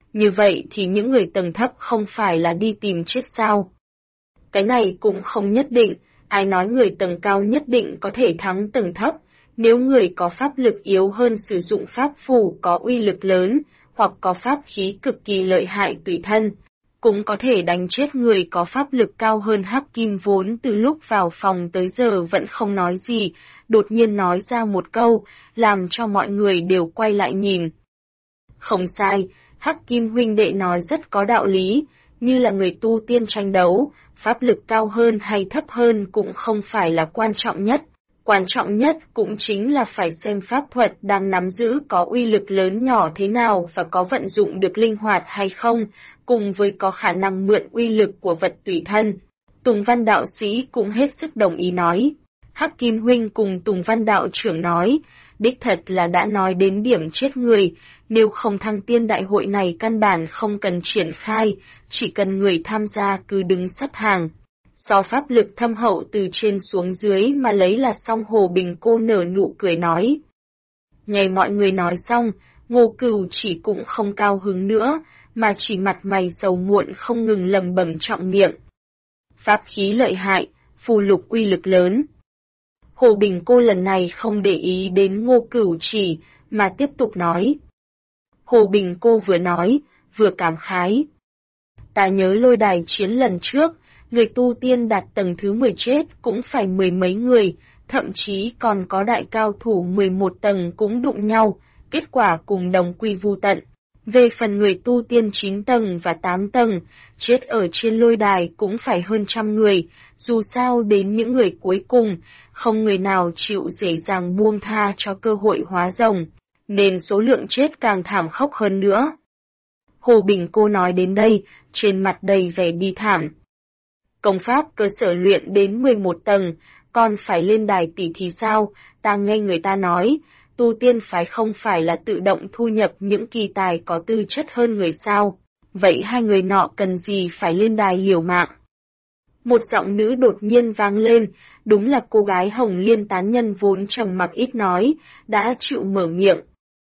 Như vậy thì những người tầng thấp không phải là đi tìm chết sao? Cái này cũng không nhất định, ai nói người tầng cao nhất định có thể thắng tầng thấp, nếu người có pháp lực yếu hơn sử dụng pháp phù có uy lực lớn, hoặc có pháp khí cực kỳ lợi hại tùy thân, cũng có thể đánh chết người có pháp lực cao hơn. Hắc Kim vốn từ lúc vào phòng tới giờ vẫn không nói gì, đột nhiên nói ra một câu, làm cho mọi người đều quay lại nhìn. Không sai, Hắc Kim huynh đệ nói rất có đạo lý, như là người tu tiên tranh đấu, pháp lực cao hơn hay thấp hơn cũng không phải là quan trọng nhất. Quan trọng nhất cũng chính là phải xem pháp thuật đang nắm giữ có uy lực lớn nhỏ thế nào và có vận dụng được linh hoạt hay không, cùng với có khả năng mượn uy lực của vật tùy thân. Tùng Văn đạo sĩ cũng hết sức đồng ý nói. Hắc Kim huynh cùng Tùng Văn đạo trưởng nói, đích thật là đã nói đến điểm chết người, nếu không thăng tiên đại hội này căn bản không cần triển khai, chỉ cần người tham gia cứ đứng sắp hàng. So pháp lực thâm hậu từ trên xuống dưới mà lấy là xong. Hồ Bình cô nở nụ cười nói. Nghe mọi người nói xong, Ngô Cửu Chỉ cũng không cao hứng nữa, mà chỉ mặt mày sầu muộn không ngừng lẩm bẩm trọng miệng. Pháp khí lợi hại, phù lục uy lực lớn. Hồ Bình cô lần này không để ý đến Ngô Cửu Chỉ, mà tiếp tục nói. Hồ Bình cô vừa nói, vừa cảm khái. Ta nhớ lôi đài chiến lần trước, người tu tiên đạt tầng thứ 10 chết cũng phải mười mấy người, thậm chí còn có đại cao thủ 11 tầng cũng đụng nhau, kết quả cùng đồng quy vu tận. Về phần người tu tiên 9 tầng và 8 tầng, chết ở trên lôi đài cũng phải hơn trăm người, dù sao đến những người cuối cùng, không người nào chịu dễ dàng buông tha cho cơ hội hóa rồng, nên số lượng chết càng thảm khốc hơn nữa. Hồ Bình cô nói đến đây, trên mặt đầy vẻ bi thảm. Công pháp cơ sở luyện đến 11 tầng, còn phải lên đài tỷ thí sao? Ta nghe người ta nói, tu tiên phái không phải là tự động thu nhập những kỳ tài có tư chất hơn người sao? Vậy hai người nọ cần gì phải lên đài liều mạng? Một giọng nữ đột nhiên vang lên, đúng là cô gái Hồng Liên tán nhân vốn trầm mặc ít nói, đã chịu mở miệng.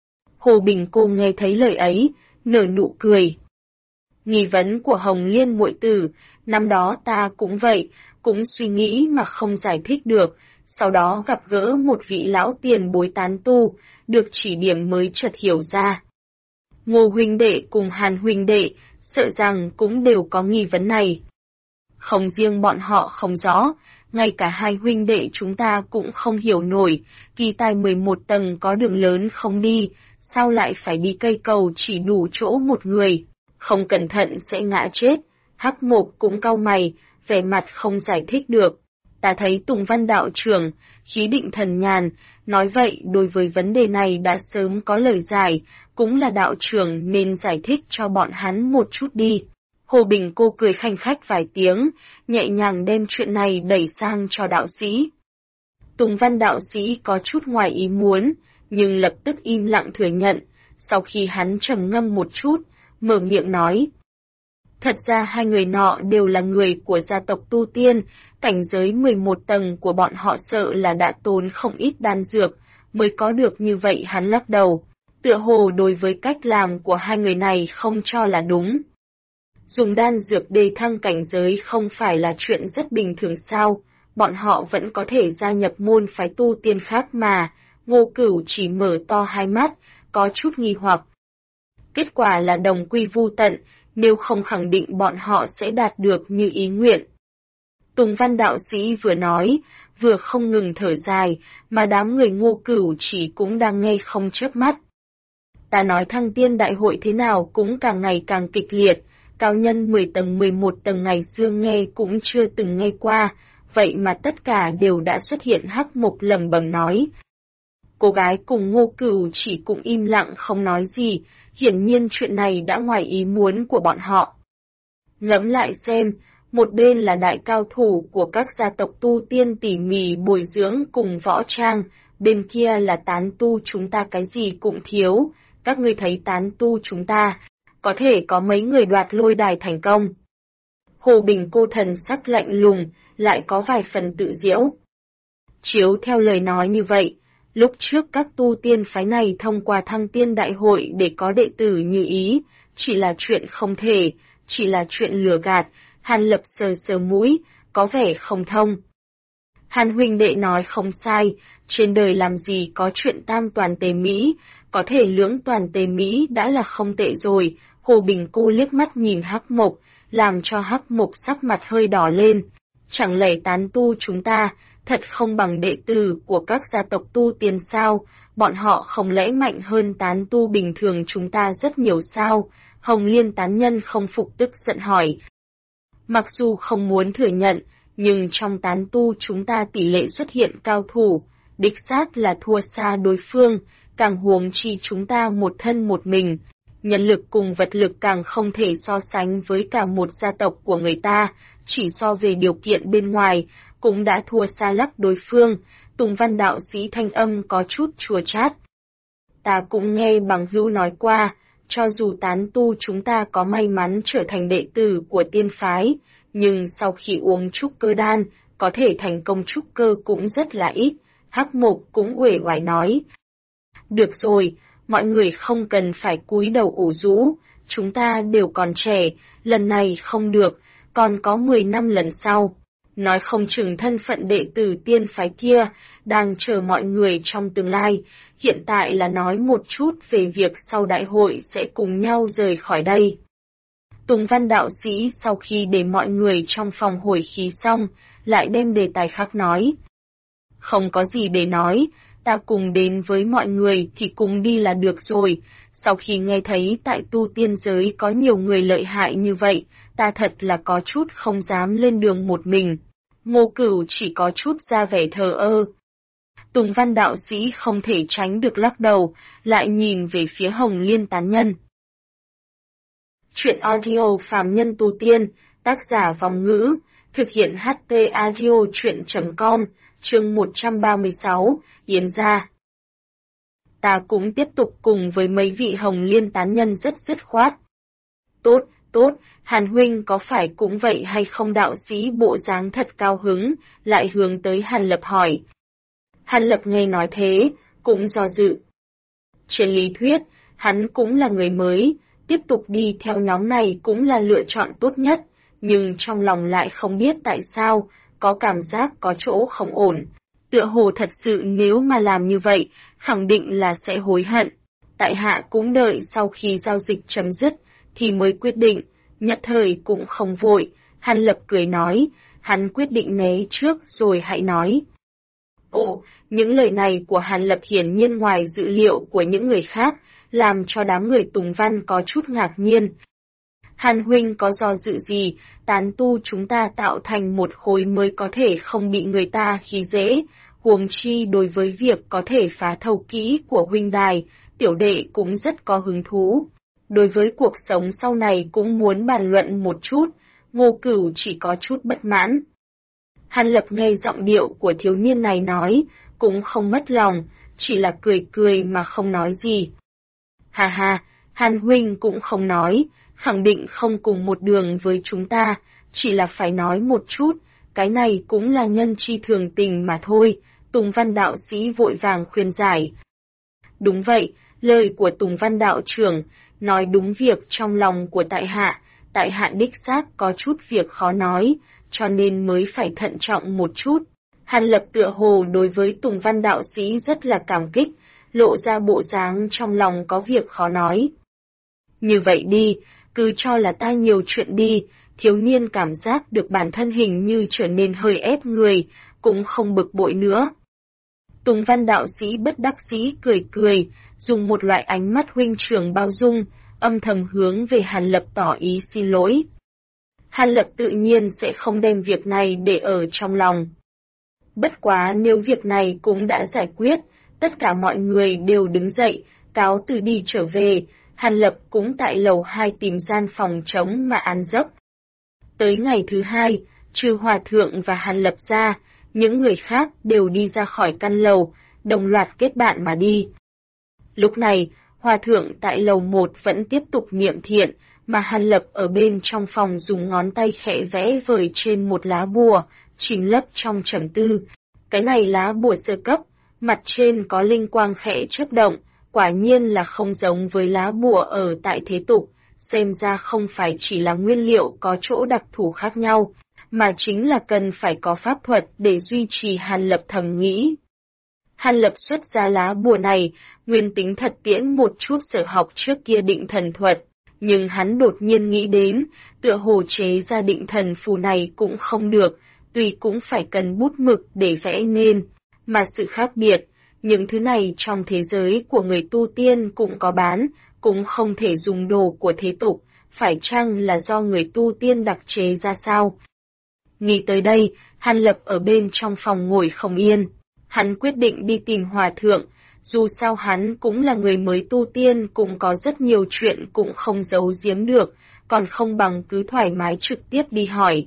Hồ Bình cô nghe thấy lời ấy, nở nụ cười. Nghi vấn của Hồng Liên muội tử, năm đó ta cũng vậy, cũng suy nghĩ mà không giải thích được, sau đó gặp gỡ một vị lão tiền bối tán tu, được chỉ điểm mới chợt hiểu ra. Ngô huynh đệ cùng Hàn huynh đệ, sợ rằng cũng đều có nghi vấn này. Không riêng bọn họ không rõ, ngay cả hai huynh đệ chúng ta cũng không hiểu nổi, kỳ tài 11 tầng có đường lớn không đi, sao lại phải đi cây cầu chỉ đủ chỗ một người, không cẩn thận sẽ ngã chết. Hắc Mộc cũng cau mày, vẻ mặt không giải thích được. Ta thấy Tùng Văn đạo trưởng, khí định thần nhàn, nói vậy đối với vấn đề này đã sớm có lời giải, cũng là đạo trưởng nên giải thích cho bọn hắn một chút đi. Hồ Bình cô cười khanh khách vài tiếng, nhẹ nhàng đem chuyện này đẩy sang cho đạo sĩ. Tùng Văn đạo sĩ có chút ngoài ý muốn, nhưng lập tức im lặng thừa nhận, sau khi hắn trầm ngâm một chút, mở miệng nói. Thật ra hai người nọ đều là người của gia tộc tu tiên, cảnh giới 11 tầng của bọn họ sợ là đã tốn không ít đan dược, mới có được như vậy. Hắn lắc đầu, tựa hồ đối với cách làm của hai người này không cho là đúng. Dùng đan dược đề thăng cảnh giới không phải là chuyện rất bình thường sao, bọn họ vẫn có thể gia nhập môn phái tu tiên khác mà. Ngô Cửu chỉ mở to hai mắt, có chút nghi hoặc. Kết quả là đồng quy vu tận, nếu không khẳng định bọn họ sẽ đạt được như ý nguyện. Tùng Văn đạo sĩ vừa nói, vừa không ngừng thở dài, mà đám người Ngô Cửu chỉ cũng đang nghe không chớp mắt. Ta nói thăng tiên đại hội thế nào cũng càng ngày càng kịch liệt, cao nhân 10 tầng 11 tầng ngày xưa nghe cũng chưa từng nghe qua, vậy mà tất cả đều đã xuất hiện. Hắc Mộc lẩm bẩm nói. Cô gái cùng Ngô Cửu chỉ cũng im lặng không nói gì, hiển nhiên chuyện này đã ngoài ý muốn của bọn họ. Ngẫm lại xem, một bên là đại cao thủ của các gia tộc tu tiên tỉ mỉ bồi dưỡng cùng võ trang, bên kia là tán tu chúng ta cái gì cũng thiếu, các ngươi thấy tán tu chúng ta, có thể có mấy người đoạt lôi đài thành công. Hồ Bình cô thần sắc lạnh lùng, lại có vài phần tự giễu. Chiếu theo lời nói như vậy, lúc trước các tu tiên phái này thông qua thăng tiên đại hội để có đệ tử như ý, chỉ là chuyện không thể, chỉ là chuyện lừa gạt. Hàn Lập sờ sờ mũi, có vẻ không thông. Hàn huynh đệ nói không sai, trên đời làm gì có chuyện tam toàn tề mỹ, có thể lưỡng toàn tề mỹ đã là không tệ rồi. Hồ Bình cô liếc mắt nhìn Hắc Mộc, làm cho Hắc Mộc sắc mặt hơi đỏ lên. Chẳng lẽ tán tu chúng ta, thật không bằng đệ tử của các gia tộc tu tiên sao, bọn họ không lẽ mạnh hơn tán tu bình thường chúng ta rất nhiều sao? Hồng Liên tán nhân không phục tức giận hỏi. Mặc dù không muốn thừa nhận, nhưng trong tán tu chúng ta tỷ lệ xuất hiện cao thủ, đích xác là thua xa đối phương, càng huống chi chúng ta một thân một mình. Nhân lực cùng vật lực càng không thể so sánh với cả một gia tộc của người ta, chỉ so về điều kiện bên ngoài, cũng đã thua xa lắc đối phương. Tùng Văn đạo sĩ thanh âm có chút chua chát. Ta cũng nghe bằng hữu nói qua, cho dù tán tu chúng ta có may mắn trở thành đệ tử của tiên phái, nhưng sau khi uống trúc cơ đan, có thể thành công trúc cơ cũng rất là ít. Hắc Mộc cũng uể oải nói. Được rồi, mọi người không cần phải cúi đầu ủ rũ, chúng ta đều còn trẻ, lần này không được, còn có 10 năm lần sau. Nói không chừng thân phận đệ tử tiên phái kia, đang chờ mọi người trong tương lai, hiện tại là nói một chút về việc sau đại hội sẽ cùng nhau rời khỏi đây. Tùng Văn đạo sĩ sau khi để mọi người trong phòng hồi khí xong, lại đem đề tài khác nói. Không có gì để nói, ta cùng đến với mọi người thì cùng đi là được rồi. Sau khi nghe thấy tại tu tiên giới có nhiều người lợi hại như vậy, ta thật là có chút không dám lên đường một mình. Ngô Cửu chỉ có chút ra vẻ thờ ơ. Tùng Văn đạo sĩ không thể tránh được lắc đầu, lại nhìn về phía Hồng Liên tán nhân. Chuyện audio phàm nhân tu tiên, tác giả Vòng Ngữ, thực hiện HT audio chuyện.com, chương 136, Yến gia. Ta cũng tiếp tục cùng với mấy vị Hồng Liên tán nhân rất dứt khoát. Tốt, tốt, Hàn huynh có phải cũng vậy hay không? Đạo sĩ bộ dáng thật cao hứng, lại hướng tới Hàn Lập hỏi. Hàn Lập nghe nói thế, cũng do dự. Trên lý thuyết, hắn cũng là người mới, tiếp tục đi theo nhóm này cũng là lựa chọn tốt nhất, nhưng trong lòng lại không biết tại sao, có cảm giác có chỗ không ổn. Tựa hồ thật sự nếu mà làm như vậy, khẳng định là sẽ hối hận. Tại hạ cũng đợi sau khi giao dịch chấm dứt, thì mới quyết định, nhất thời cũng không vội. Hàn Lập cười nói, hắn quyết định né trước rồi hãy nói. Ồ, những lời này của Hàn Lập hiển nhiên ngoài dự liệu của những người khác, làm cho đám người Tùng Văn có chút ngạc nhiên. Hàn huynh có do dự gì, tán tu chúng ta tạo thành một khối mới có thể không bị người ta khi dễ, huống chi đối với việc có thể phá thầu kỹ của huynh đài, tiểu đệ cũng rất có hứng thú. Đối với cuộc sống sau này cũng muốn bàn luận một chút, Ngô Cửu chỉ có chút bất mãn. Hàn Lập nghe giọng điệu của thiếu niên này nói, cũng không mất lòng, chỉ là cười cười mà không nói gì. Hà hà, Hàn huynh cũng không nói, khẳng định không cùng một đường với chúng ta, chỉ là phải nói một chút, cái này cũng là nhân chi thường tình mà thôi. Tùng Văn đạo sĩ vội vàng khuyên giải. Đúng vậy, lời của Tùng Văn đạo trưởng, nói đúng việc trong lòng của tại hạ đích xác có chút việc khó nói, cho nên mới phải thận trọng một chút. Hàn Lập tựa hồ đối với Tùng Văn đạo sĩ rất là cảm kích, lộ ra bộ dáng trong lòng có việc khó nói. Như vậy đi, cứ cho là ta nhiều chuyện đi, thiếu niên cảm giác được bản thân hình như trở nên hơi ép người, cũng không bực bội nữa. Tùng Văn đạo sĩ bất đắc dĩ cười cười, dùng một loại ánh mắt huynh trưởng bao dung, âm thầm hướng về Hàn Lập tỏ ý xin lỗi. Hàn Lập tự nhiên sẽ không đem việc này để ở trong lòng. Bất quá nếu việc này cũng đã giải quyết, tất cả mọi người đều đứng dậy, cáo từ đi trở về, Hàn Lập cũng tại lầu 2 tìm gian phòng trống mà an giấc. Tới ngày thứ hai, trừ Hòa Thượng và Hàn Lập ra, những người khác đều đi ra khỏi căn lầu, đồng loạt kết bạn mà đi. Lúc này, Hòa Thượng tại lầu 1 vẫn tiếp tục niệm thiện, mà Hàn Lập ở bên trong phòng dùng ngón tay khẽ vẽ vời trên một lá bùa, chìm lấp trong trầm tư. Cái này lá bùa sơ cấp, mặt trên có linh quang khẽ chớp động, quả nhiên là không giống với lá bùa ở tại thế tục, xem ra không phải chỉ là nguyên liệu có chỗ đặc thù khác nhau, mà chính là cần phải có pháp thuật để duy trì. Hàn Lập thầm nghĩ. Hàn Lập xuất ra lá bùa này, nguyên tính thật tiễn một chút sở học trước kia định thần thuật, nhưng hắn đột nhiên nghĩ đến, tựa hồ chế ra định thần phù này cũng không được, tuy cũng phải cần bút mực để vẽ nên, mà sự khác biệt, những thứ này trong thế giới của người tu tiên cũng có bán, cũng không thể dùng đồ của thế tục, phải chăng là do người tu tiên đặc chế ra sao? Nghĩ tới đây, Hàn Lập ở bên trong phòng ngồi không yên. Hắn quyết định đi tìm hòa thượng, dù sao hắn cũng là người mới tu tiên, cũng có rất nhiều chuyện cũng không giấu giếm được, còn không bằng cứ thoải mái trực tiếp đi hỏi.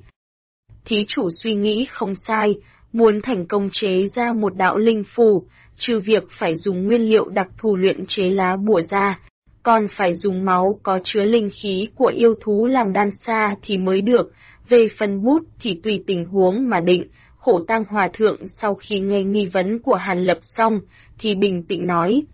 Thí chủ suy nghĩ không sai, muốn thành công chế ra một đạo linh phù, trừ việc phải dùng nguyên liệu đặc thù luyện chế lá bùa ra, còn phải dùng máu có chứa linh khí của yêu thú làm đan sa thì mới được. Về phần bút thì tùy tình huống mà định. Khổ Tang Hòa Thượng sau khi nghe nghi vấn của Hàn Lập xong, thì bình tĩnh nói.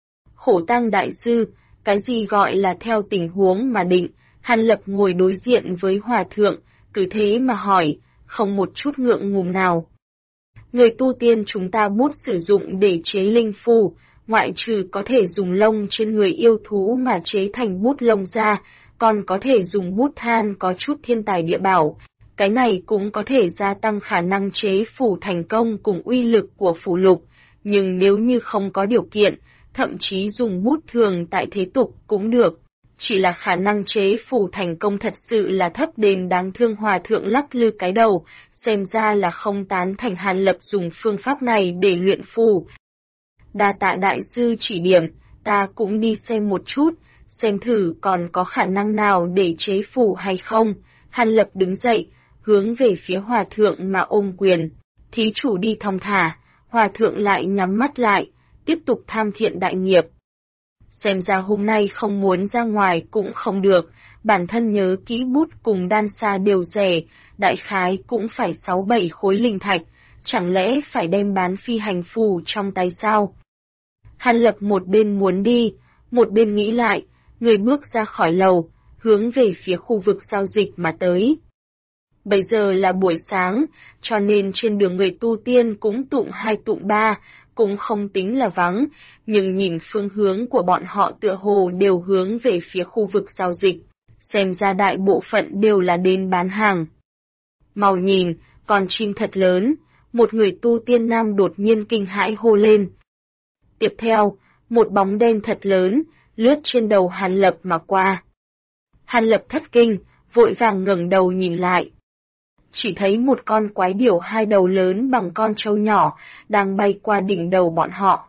Khổ Tang Đại Sư, cái gì gọi là theo tình huống mà định? Hàn Lập ngồi đối diện với Hòa Thượng, cứ thế mà hỏi, không một chút ngượng ngùng nào. Người tu tiên chúng ta bút sử dụng để chế linh phù, ngoại trừ có thể dùng lông trên người yêu thú mà chế thành bút lông ra, còn có thể dùng bút than có chút thiên tài địa bảo. Cái này cũng có thể gia tăng khả năng chế phù thành công cùng uy lực của phù lục, nhưng nếu như không có điều kiện, thậm chí dùng bút thường tại thế tục cũng được. Chỉ là khả năng chế phù thành công thật sự là thấp đến đáng thương. Hòa Thượng lắc lư cái đầu, xem ra là không tán thành Hàn Lập dùng phương pháp này để luyện phù. Đa tạ đại sư chỉ điểm, ta cũng đi xem một chút, xem thử còn có khả năng nào để chế phù hay không. Hàn Lập đứng dậy, hướng về phía Hòa Thượng mà ôm quyền. Thí chủ đi thong thả. Hòa Thượng lại nhắm mắt lại, tiếp tục tham thiện đại nghiệp. Xem ra hôm nay không muốn ra ngoài cũng không được, bản thân nhớ kỹ bút cùng đan sa đều rẻ, đại khái cũng phải 6-7 khối linh thạch, chẳng lẽ phải đem bán phi hành phù trong tay sao? Hàn Lập một bên muốn đi, một bên nghĩ lại, người bước ra khỏi lầu, hướng về phía khu vực giao dịch mà tới. Bây giờ là buổi sáng, cho nên trên đường người tu tiên cũng tụng 2 tụng 3, cũng không tính là vắng, nhưng nhìn phương hướng của bọn họ tựa hồ đều hướng về phía khu vực giao dịch, xem ra đại bộ phận đều là đến bán hàng. Mau nhìn, con chim thật lớn, một người tu tiên nam đột nhiên kinh hãi hô lên. Tiếp theo, một bóng đen thật lớn, lướt trên đầu Hàn Lập mà qua. Hàn Lập thất kinh, vội vàng ngẩng đầu nhìn lại. Chỉ thấy một con quái điểu 2 đầu lớn bằng con trâu nhỏ, đang bay qua đỉnh đầu bọn họ.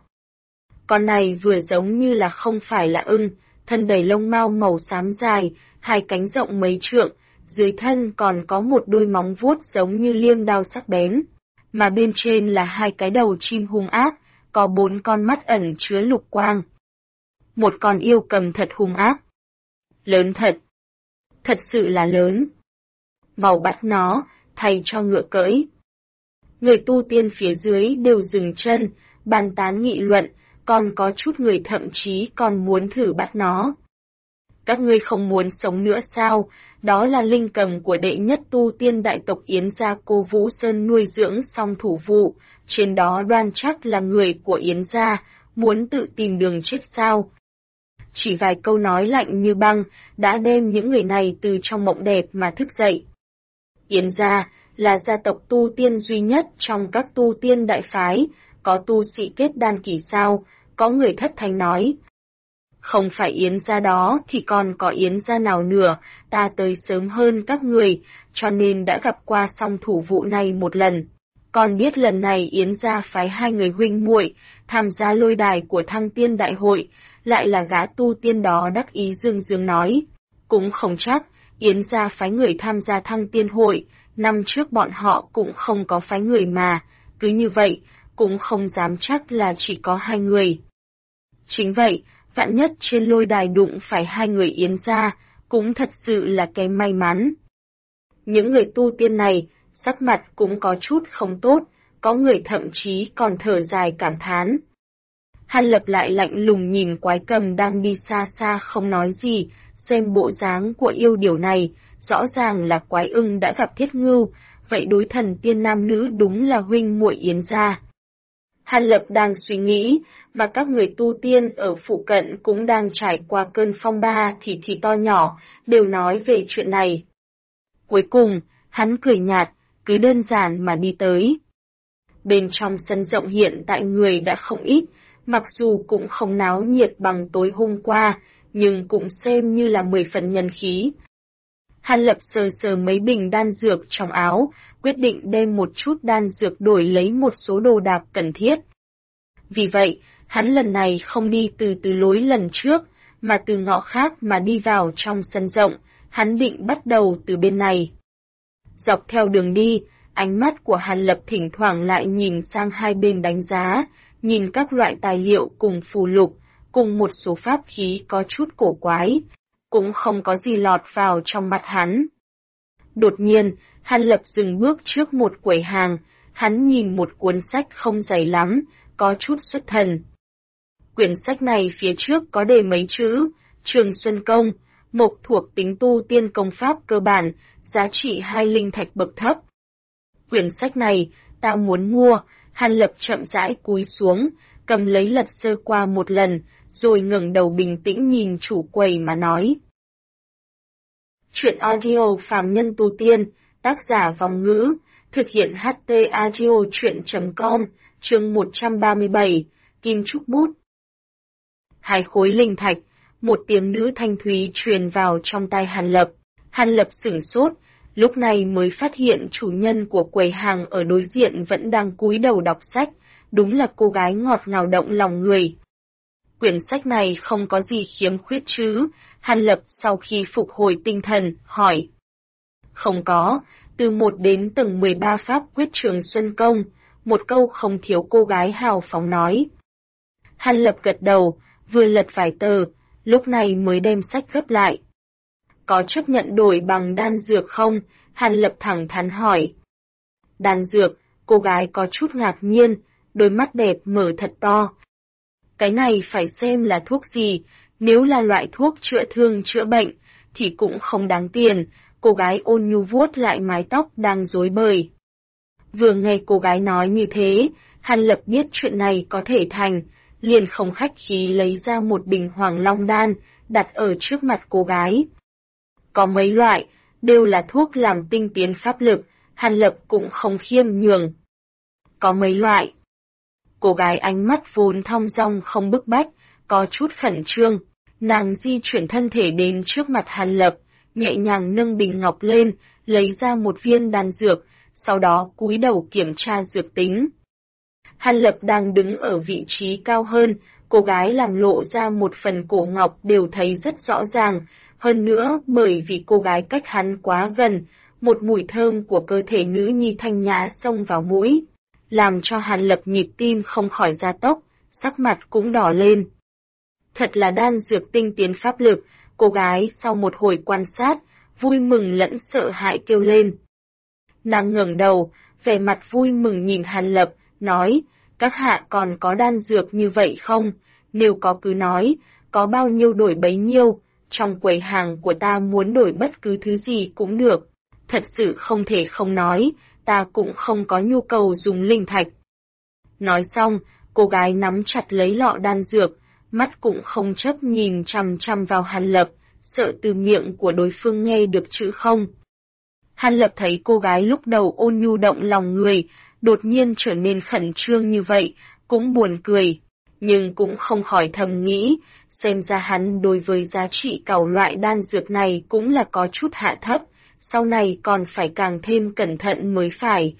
Con này vừa giống như là không phải là ưng, thân đầy lông mao màu xám dài, 2 cánh rộng mấy trượng, dưới thân còn có một đôi móng vuốt giống như liêm đao sắc bén, mà bên trên là 2 cái đầu chim hung ác, có 4 con mắt ẩn chứa lục quang. Một con yêu cầm thật hung ác. Lớn thật. Thật sự là lớn. Mau bắt nó, thay cho ngựa cưỡi. Người tu tiên phía dưới đều dừng chân, bàn tán nghị luận, còn có chút người thậm chí còn muốn thử bắt nó. Các ngươi không muốn sống nữa sao? Đó là linh cầm của đệ nhất tu tiên đại tộc Yến gia Cô Vũ Sơn nuôi dưỡng xong thủ vụ, trên đó đoan chắc là người của Yến gia, muốn tự tìm đường chết sao? Chỉ vài câu nói lạnh như băng, đã đem những người này từ trong mộng đẹp mà thức dậy. Yến gia là gia tộc tu tiên duy nhất trong các tu tiên đại phái, có tu sĩ kết đan kỳ sao? Có người thất thanh nói. Không phải Yến gia đó thì còn có Yến gia nào nữa, ta tới sớm hơn các người, cho nên đã gặp qua xong thủ vụ này một lần. Còn biết lần này Yến gia phái 2 người huynh muội tham gia lôi đài của Thăng Tiên Đại hội, lại là gã tu tiên đó đắc ý dương dương nói. Cũng không chắc, Yến gia phái người tham gia Thăng Tiên hội, năm trước bọn họ cũng không có phái người mà, cứ như vậy, cũng không dám chắc là chỉ có 2 người. Chính vậy, vạn nhất trên lôi đài đụng phải 2 người Yến gia, cũng thật sự là cái may mắn. Những người tu tiên này, sắc mặt cũng có chút không tốt, có người thậm chí còn thở dài cảm thán. Hàn Lập lại lạnh lùng nhìn quái cầm đang đi xa xa không nói gì, xem bộ dáng của yêu điểu này, rõ ràng là quái ưng đã gặp thiết ngưu, vậy đối thần tiên nam nữ đúng là huynh muội Yến gia. Hàn Lập đang suy nghĩ, mà các người tu tiên ở phụ cận cũng đang trải qua cơn phong ba thì to nhỏ, đều nói về chuyện này. Cuối cùng, hắn cười nhạt, cứ đơn giản mà đi tới. Bên trong sân rộng hiện tại người đã không ít, mặc dù cũng không náo nhiệt bằng tối hôm qua, nhưng cũng xem như là 10 phần nhân khí. Hàn Lập sờ sờ mấy bình đan dược trong áo, quyết định đem một chút đan dược đổi lấy một số đồ đạc cần thiết. Vì vậy, hắn lần này không đi từ lối lần trước, mà từ ngõ khác mà đi vào trong sân rộng, hắn định bắt đầu từ bên này. Dọc theo đường đi, ánh mắt của Hàn Lập thỉnh thoảng lại nhìn sang hai bên đánh giá, nhìn các loại tài liệu cùng phù lục, cùng một số pháp khí có chút cổ quái, cũng không có gì lọt vào trong mặt hắn. Đột nhiên, Hàn Lập dừng bước trước một quầy hàng, hắn nhìn một cuốn sách không dày lắm, có chút xuất thần. Quyển sách này phía trước có đề mấy chữ, Trường Xuân Công, mộc thuộc tính tu tiên công pháp cơ bản, giá trị 2 linh thạch bậc thấp. Quyển sách này, ta muốn mua, Hàn Lập chậm rãi cúi xuống, cầm lấy lật sơ qua một lần, rồi ngẩng đầu bình tĩnh nhìn chủ quầy mà nói. Chuyện audio phàm nhân tu tiên, tác giả Vòng Ngữ, thực hiện HT audio chuyện.com, chương 137, Kim Trúc Bút. 2 khối linh thạch, một tiếng nữ thanh thúy truyền vào trong tai Hàn Lập. Hàn Lập sửng sốt, lúc này mới phát hiện chủ nhân của quầy hàng ở đối diện vẫn đang cúi đầu đọc sách, đúng là cô gái ngọt ngào động lòng người. Quyển sách này không có gì khiếm khuyết chứ? Hàn Lập sau khi phục hồi tinh thần, hỏi. Không có, từ 1 đến tầng 13 pháp quyết Trường Xuân Công, một câu không thiếu cô gái hào phóng nói. Hàn Lập gật đầu, vừa lật vài tờ, lúc này mới đem sách gấp lại. Có chấp nhận đổi bằng đan dược không? Hàn Lập thẳng thắn hỏi. Đan dược, cô gái có chút ngạc nhiên, đôi mắt đẹp mở thật to. Cái này phải xem là thuốc gì, nếu là loại thuốc chữa thương chữa bệnh, thì cũng không đáng tiền, cô gái ôn nhu vuốt lại mái tóc đang rối bời. Vừa nghe cô gái nói như thế, Hàn Lập biết chuyện này có thể thành, liền không khách khí lấy ra một bình Hoàng Long đan, đặt ở trước mặt cô gái. Có mấy loại, đều là thuốc làm tinh tiến pháp lực, Hàn Lập cũng không khiêm nhường. Có mấy loại. Cô gái ánh mắt vốn thong dong không bức bách, có chút khẩn trương, nàng di chuyển thân thể đến trước mặt Hàn Lập, nhẹ nhàng nâng bình ngọc lên, lấy ra một viên đan dược, sau đó cúi đầu kiểm tra dược tính. Hàn Lập đang đứng ở vị trí cao hơn, cô gái làm lộ ra một phần cổ ngọc đều thấy rất rõ ràng, hơn nữa bởi vì cô gái cách hắn quá gần, một mùi thơm của cơ thể nữ nhi thanh nhã xông vào mũi, làm cho Hàn Lập nhịp tim không khỏi gia tốc, sắc mặt cũng đỏ lên. Thật là đan dược tinh tiến pháp lực, cô gái sau một hồi quan sát, vui mừng lẫn sợ hãi kêu lên. Nàng ngẩng đầu, vẻ mặt vui mừng nhìn Hàn Lập, nói, các hạ còn có đan dược như vậy không? Nếu có cứ nói, có bao nhiêu đổi bấy nhiêu, trong quầy hàng của ta muốn đổi bất cứ thứ gì cũng được. Thật sự không thể không nói, ta cũng không có nhu cầu dùng linh thạch. Nói xong, cô gái nắm chặt lấy lọ đan dược, mắt cũng không chấp nhìn chằm chằm vào Hàn Lập, sợ từ miệng của đối phương nghe được chữ không. Hàn Lập thấy cô gái lúc đầu ôn nhu động lòng người, đột nhiên trở nên khẩn trương như vậy, cũng buồn cười, nhưng cũng không khỏi thầm nghĩ, xem ra hắn đối với giá trị cảo loại đan dược này cũng là có chút hạ thấp, sau này còn phải càng thêm cẩn thận mới phải.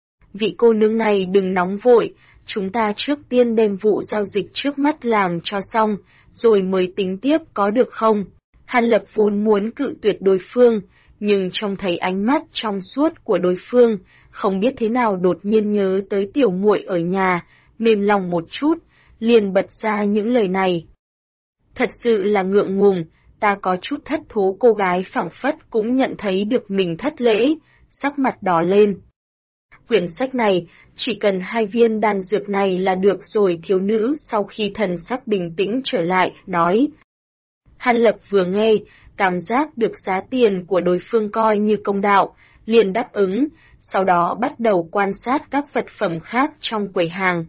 Vị cô nương này đừng nóng vội, chúng ta trước tiên đem vụ giao dịch trước mắt làm cho xong, rồi mới tính tiếp có được không? Hàn Lập vốn muốn cự tuyệt đối phương, nhưng trông thấy ánh mắt trong suốt của đối phương, không biết thế nào đột nhiên nhớ tới tiểu muội ở nhà, mềm lòng một chút, liền bật ra những lời này. Thật sự là ngượng ngùng, ta có chút thất thố. Cô gái phảng phất cũng nhận thấy được mình thất lễ, sắc mặt đỏ lên. Quyển sách này, chỉ cần 2 viên đan dược này là được rồi. Thiếu nữ sau khi thần sắc bình tĩnh trở lại, nói. Hàn Lập vừa nghe, cảm giác được giá tiền của đối phương coi như công đạo, liền đáp ứng, sau đó bắt đầu quan sát các vật phẩm khác trong quầy hàng.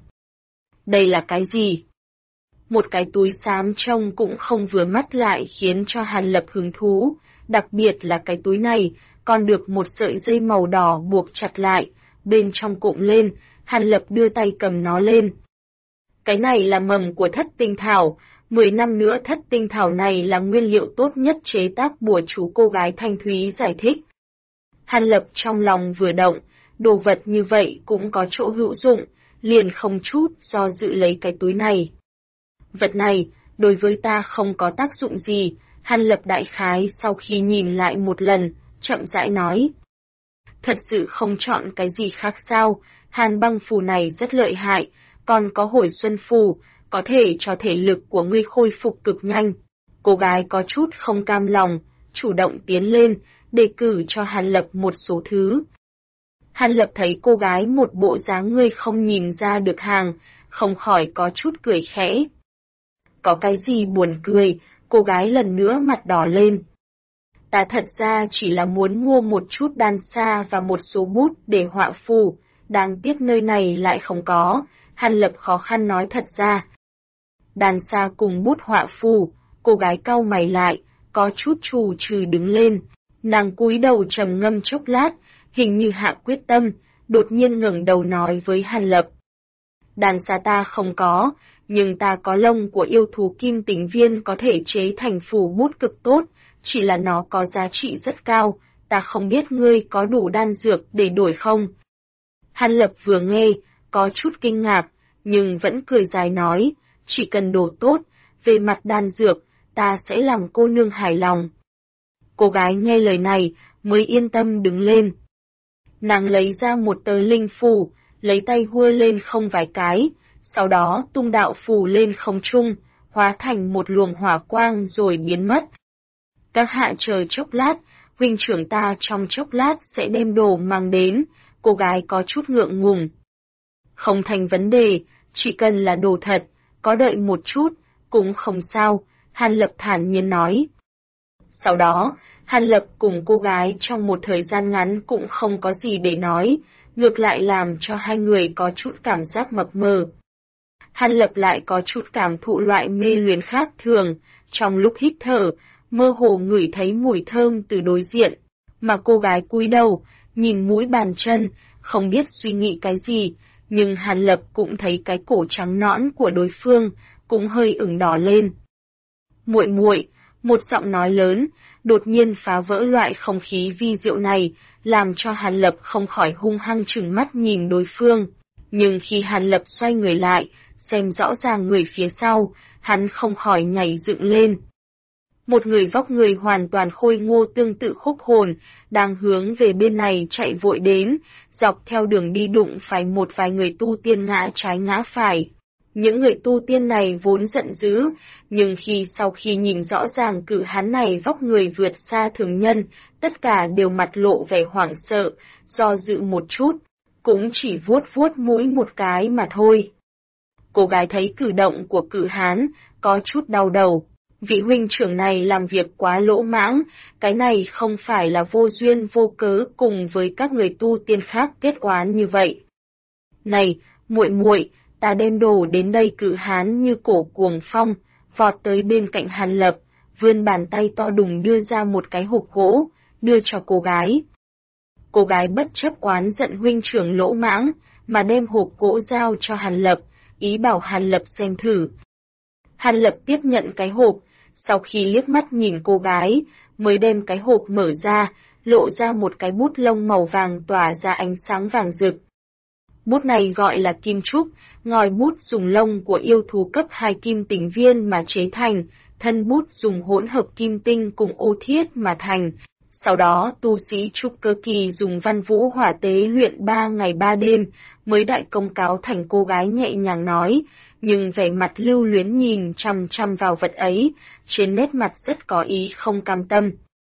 Đây là cái gì? Một cái túi xám trông cũng không vừa mắt lại khiến cho Hàn Lập hứng thú, đặc biệt là cái túi này, còn được một sợi dây màu đỏ buộc chặt lại, bên trong cụm lên, Hàn Lập đưa tay cầm nó lên. Cái này là mầm của thất tinh thảo, 10 năm nữa thất tinh thảo này là nguyên liệu tốt nhất chế tác bùa chú, cô gái thanh thúy giải thích. Hàn Lập trong lòng vừa động, đồ vật như vậy cũng có chỗ hữu dụng, liền không chút do dự lấy cái túi này. Vật này, đối với ta không có tác dụng gì, Hàn Lập đại khái sau khi nhìn lại một lần, chậm rãi nói. Thật sự không chọn cái gì khác sao, Hàn băng phù này rất lợi hại, còn có hồi xuân phù, có thể cho thể lực của ngươi khôi phục cực nhanh. Cô gái có chút không cam lòng, chủ động tiến lên, đề cử cho Hàn Lập một số thứ. Hàn Lập thấy cô gái một bộ dáng ngươi không nhìn ra được hàng, không khỏi có chút cười khẽ. Có cái gì buồn cười, cô gái lần nữa mặt đỏ lên. Ta thật ra chỉ là muốn mua một chút đan sa và một số bút để họa phù, đáng tiếc nơi này lại không có, Hàn Lập khó khăn nói thật ra. Đan sa cùng bút họa phù, cô gái cau mày lại, có chút trù trừ đứng lên, nàng cúi đầu trầm ngâm chốc lát, hình như hạ quyết tâm, đột nhiên ngẩng đầu nói với Hàn Lập. Đan sa ta không có, nhưng ta có lông của yêu thú kim tính viên có thể chế thành phù bút cực tốt, chỉ là nó có giá trị rất cao, ta không biết ngươi có đủ đan dược để đổi không. Hàn Lập vừa nghe, có chút kinh ngạc, nhưng vẫn cười dài nói, chỉ cần đồ tốt, về mặt đan dược, ta sẽ làm cô nương hài lòng. Cô gái nghe lời này, mới yên tâm đứng lên. Nàng lấy ra một tờ linh phù, lấy tay hua lên không vài cái, sau đó tung đạo phù lên không trung, hóa thành một luồng hỏa quang rồi biến mất. Các hạ chờ chốc lát, huynh trưởng ta trong chốc lát sẽ đem đồ mang đến, cô gái có chút ngượng ngùng. Không thành vấn đề, chỉ cần là đồ thật, có đợi một chút, cũng không sao, Hàn Lập thản nhiên nói. Sau đó, Hàn Lập cùng cô gái trong một thời gian ngắn cũng không có gì để nói, ngược lại làm cho hai người có chút cảm giác mập mờ. Hàn Lập lại có chút cảm thụ loại mê luyến khác thường, trong lúc hít thở, mơ hồ ngửi thấy mùi thơm từ đối diện, mà cô gái cúi đầu, nhìn mũi bàn chân, không biết suy nghĩ cái gì, nhưng Hàn Lập cũng thấy cái cổ trắng nõn của đối phương, cũng hơi ửng đỏ lên. Muội muội, một giọng nói lớn, đột nhiên phá vỡ loại không khí vi diệu này, làm cho Hàn Lập không khỏi hung hăng trừng mắt nhìn đối phương. Nhưng khi Hàn Lập xoay người lại, xem rõ ràng người phía sau, hắn không khỏi nhảy dựng lên. Một người vóc người hoàn toàn khôi ngô tương tự Khúc Hồn, đang hướng về bên này chạy vội đến, dọc theo đường đi đụng phải một vài người tu tiên ngã trái ngã phải. Những người tu tiên này vốn giận dữ, nhưng sau khi nhìn rõ ràng cự hán này vóc người vượt xa thường nhân, tất cả đều mặt lộ vẻ hoảng sợ, do dự một chút, cũng chỉ vuốt vuốt mũi một cái mà thôi. Cô gái thấy cử động của cự hán, có chút đau đầu. Vị huynh trưởng này làm việc quá lỗ mãng, cái này không phải là vô duyên vô cớ cùng với các người tu tiên khác kết oán như vậy. Này, muội muội, ta đem đồ đến đây. Cự hán như cổ cuồng phong, vọt tới bên cạnh Hàn Lập, vươn bàn tay to đùng đưa ra một cái hộp gỗ, đưa cho cô gái. Cô gái bất chấp oán giận huynh trưởng lỗ mãng, mà đem hộp gỗ giao cho Hàn Lập, ý bảo Hàn Lập xem thử. Hàn Lập tiếp nhận cái hộp, sau khi liếc mắt nhìn cô gái, mới đem cái hộp mở ra, lộ ra một cái bút lông màu vàng tỏa ra ánh sáng vàng rực. Bút này gọi là kim trúc, ngòi bút dùng lông của yêu thú cấp 2 kim tính viên mà chế thành, thân bút dùng hỗn hợp kim tinh cùng ô thiết mà thành. Sau đó tu sĩ trúc cơ kỳ dùng văn vũ hỏa tế luyện 3 ngày 3 đêm, mới đại công cáo thành. Cô gái nhẹ nhàng nói, nhưng vẻ mặt lưu luyến nhìn chằm chằm vào vật ấy, trên nét mặt rất có ý không cam tâm.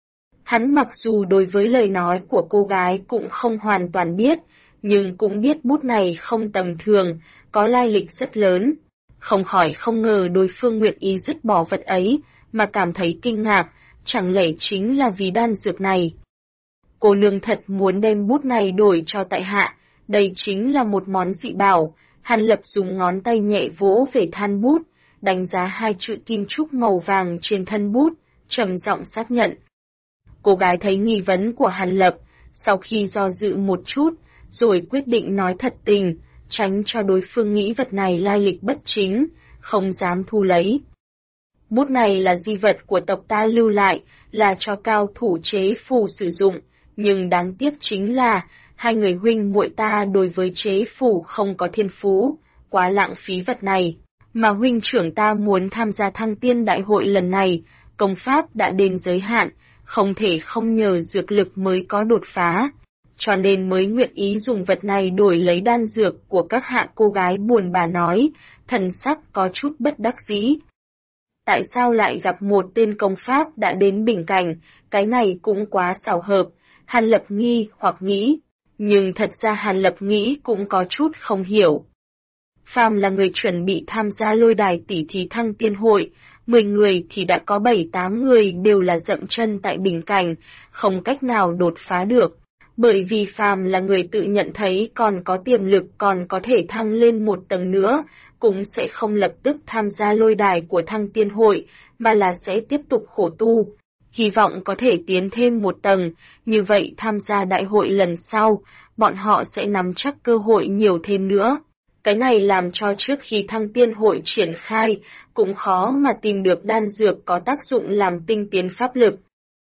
Hắn mặc dù đối với lời nói của cô gái cũng không hoàn toàn biết, nhưng cũng biết bút này không tầm thường, có lai lịch rất lớn. Không khỏi không ngờ đối phương nguyện ý dứt bỏ vật ấy, mà cảm thấy kinh ngạc, chẳng lẽ chính là vì đan dược này. Cô nương thật muốn đem bút này đổi cho tại hạ, đây chính là một món dị bảo. Hàn Lập dùng ngón tay nhẹ vỗ về than bút, đánh giá hai chữ kim trúc màu vàng trên thân bút, trầm giọng xác nhận. Cô gái thấy nghi vấn của Hàn Lập, sau khi do dự một chút, rồi quyết định nói thật tình, tránh cho đối phương nghĩ vật này lai lịch bất chính, không dám thu lấy. Bút này là di vật của tộc ta lưu lại, là cho cao thủ chế phù sử dụng, nhưng đáng tiếc chính là, hai người huynh muội ta đối với chế phù không có thiên phú, quá lãng phí vật này. Mà huynh trưởng ta muốn tham gia thăng tiên đại hội lần này, công pháp đã đến giới hạn, không thể không nhờ dược lực mới có đột phá. Cho nên mới nguyện ý dùng vật này đổi lấy đan dược của các hạ. Cô gái buồn bã nói, thần sắc có chút bất đắc dĩ. Tại sao lại gặp một tên công pháp đã đến bình cảnh, cái này cũng quá xảo hợp. Hàn Lập nghi hoặc nghĩ, nhưng thật ra Hàn Lập nghĩ cũng có chút không hiểu. Phàm là người chuẩn bị tham gia lôi đài tỉ thí thăng tiên hội, 10 người thì đã có 7-8 người đều là dậm chân tại bình cảnh, không cách nào đột phá được. Bởi vì phàm là người tự nhận thấy còn có tiềm lực còn có thể thăng lên một tầng nữa, cũng sẽ không lập tức tham gia lôi đài của thăng tiên hội, mà là sẽ tiếp tục khổ tu. Hy vọng có thể tiến thêm một tầng, như vậy tham gia đại hội lần sau, bọn họ sẽ nắm chắc cơ hội nhiều thêm nữa. Cái này làm cho trước khi thăng tiên hội triển khai, cũng khó mà tìm được đan dược có tác dụng làm tinh tiến pháp lực.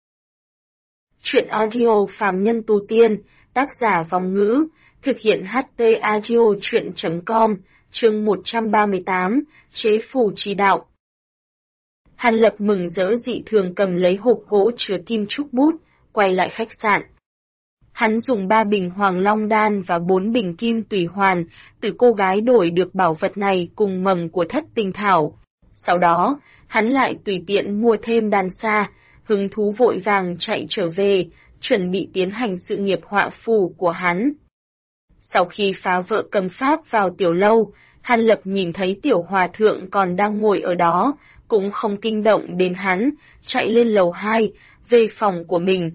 Chuyện audio phàm nhân tu tiên, tác giả Vong Ngữ, thực hiện HT audio chuyện.com, chương 138, chế phù chi đạo. Hàn Lập mừng rỡ dị thường cầm lấy hộp gỗ chứa kim trúc bút, quay lại khách sạn. Hắn dùng 3 bình Hoàng Long đan và 4 bình kim tùy hoàn, từ cô gái đổi được bảo vật này cùng mầm của Thất Tinh Thảo. Sau đó, hắn lại tùy tiện mua thêm đan sa, hứng thú vội vàng chạy trở về, chuẩn bị tiến hành sự nghiệp họa phù của hắn. Sau khi phá vỡ cầm pháp vào tiểu lâu, Hàn Lập nhìn thấy tiểu hòa thượng còn đang ngồi ở đó, cũng không kinh động đến hắn, chạy lên lầu 2, về phòng của mình.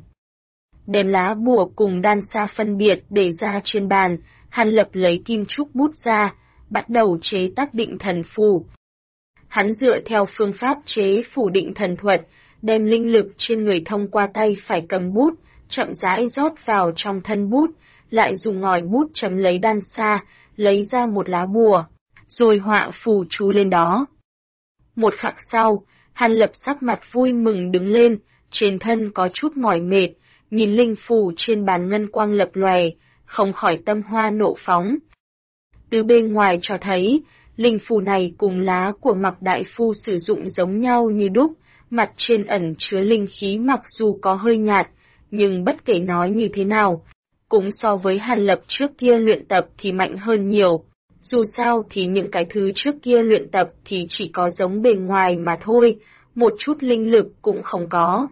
Đem lá bùa cùng đan sa phân biệt để ra trên bàn, Hàn Lập lấy kim trúc bút ra, bắt đầu chế tác định thần phù. Hắn dựa theo phương pháp chế phù định thần thuật, đem linh lực trên người thông qua tay phải cầm bút, chậm rãi rót vào trong thân bút, lại dùng ngòi bút chấm lấy đan sa, lấy ra một lá bùa, rồi họa phù chú lên đó. Một khắc sau, Hàn Lập sắc mặt vui mừng đứng lên, trên thân có chút mỏi mệt, nhìn linh phù trên bàn ngân quang lập lòe, không khỏi tâm hoa nộ phóng. Từ bên ngoài cho thấy, linh phù này cùng lá của Mạc Đại Phu sử dụng giống nhau như đúc, mặt trên ẩn chứa linh khí mặc dù có hơi nhạt, nhưng bất kể nói như thế nào, cũng so với Hàn Lập trước kia luyện tập thì mạnh hơn nhiều. Dù sao thì những cái thứ trước kia luyện tập thì chỉ có giống bề ngoài mà thôi, một chút linh lực cũng không có.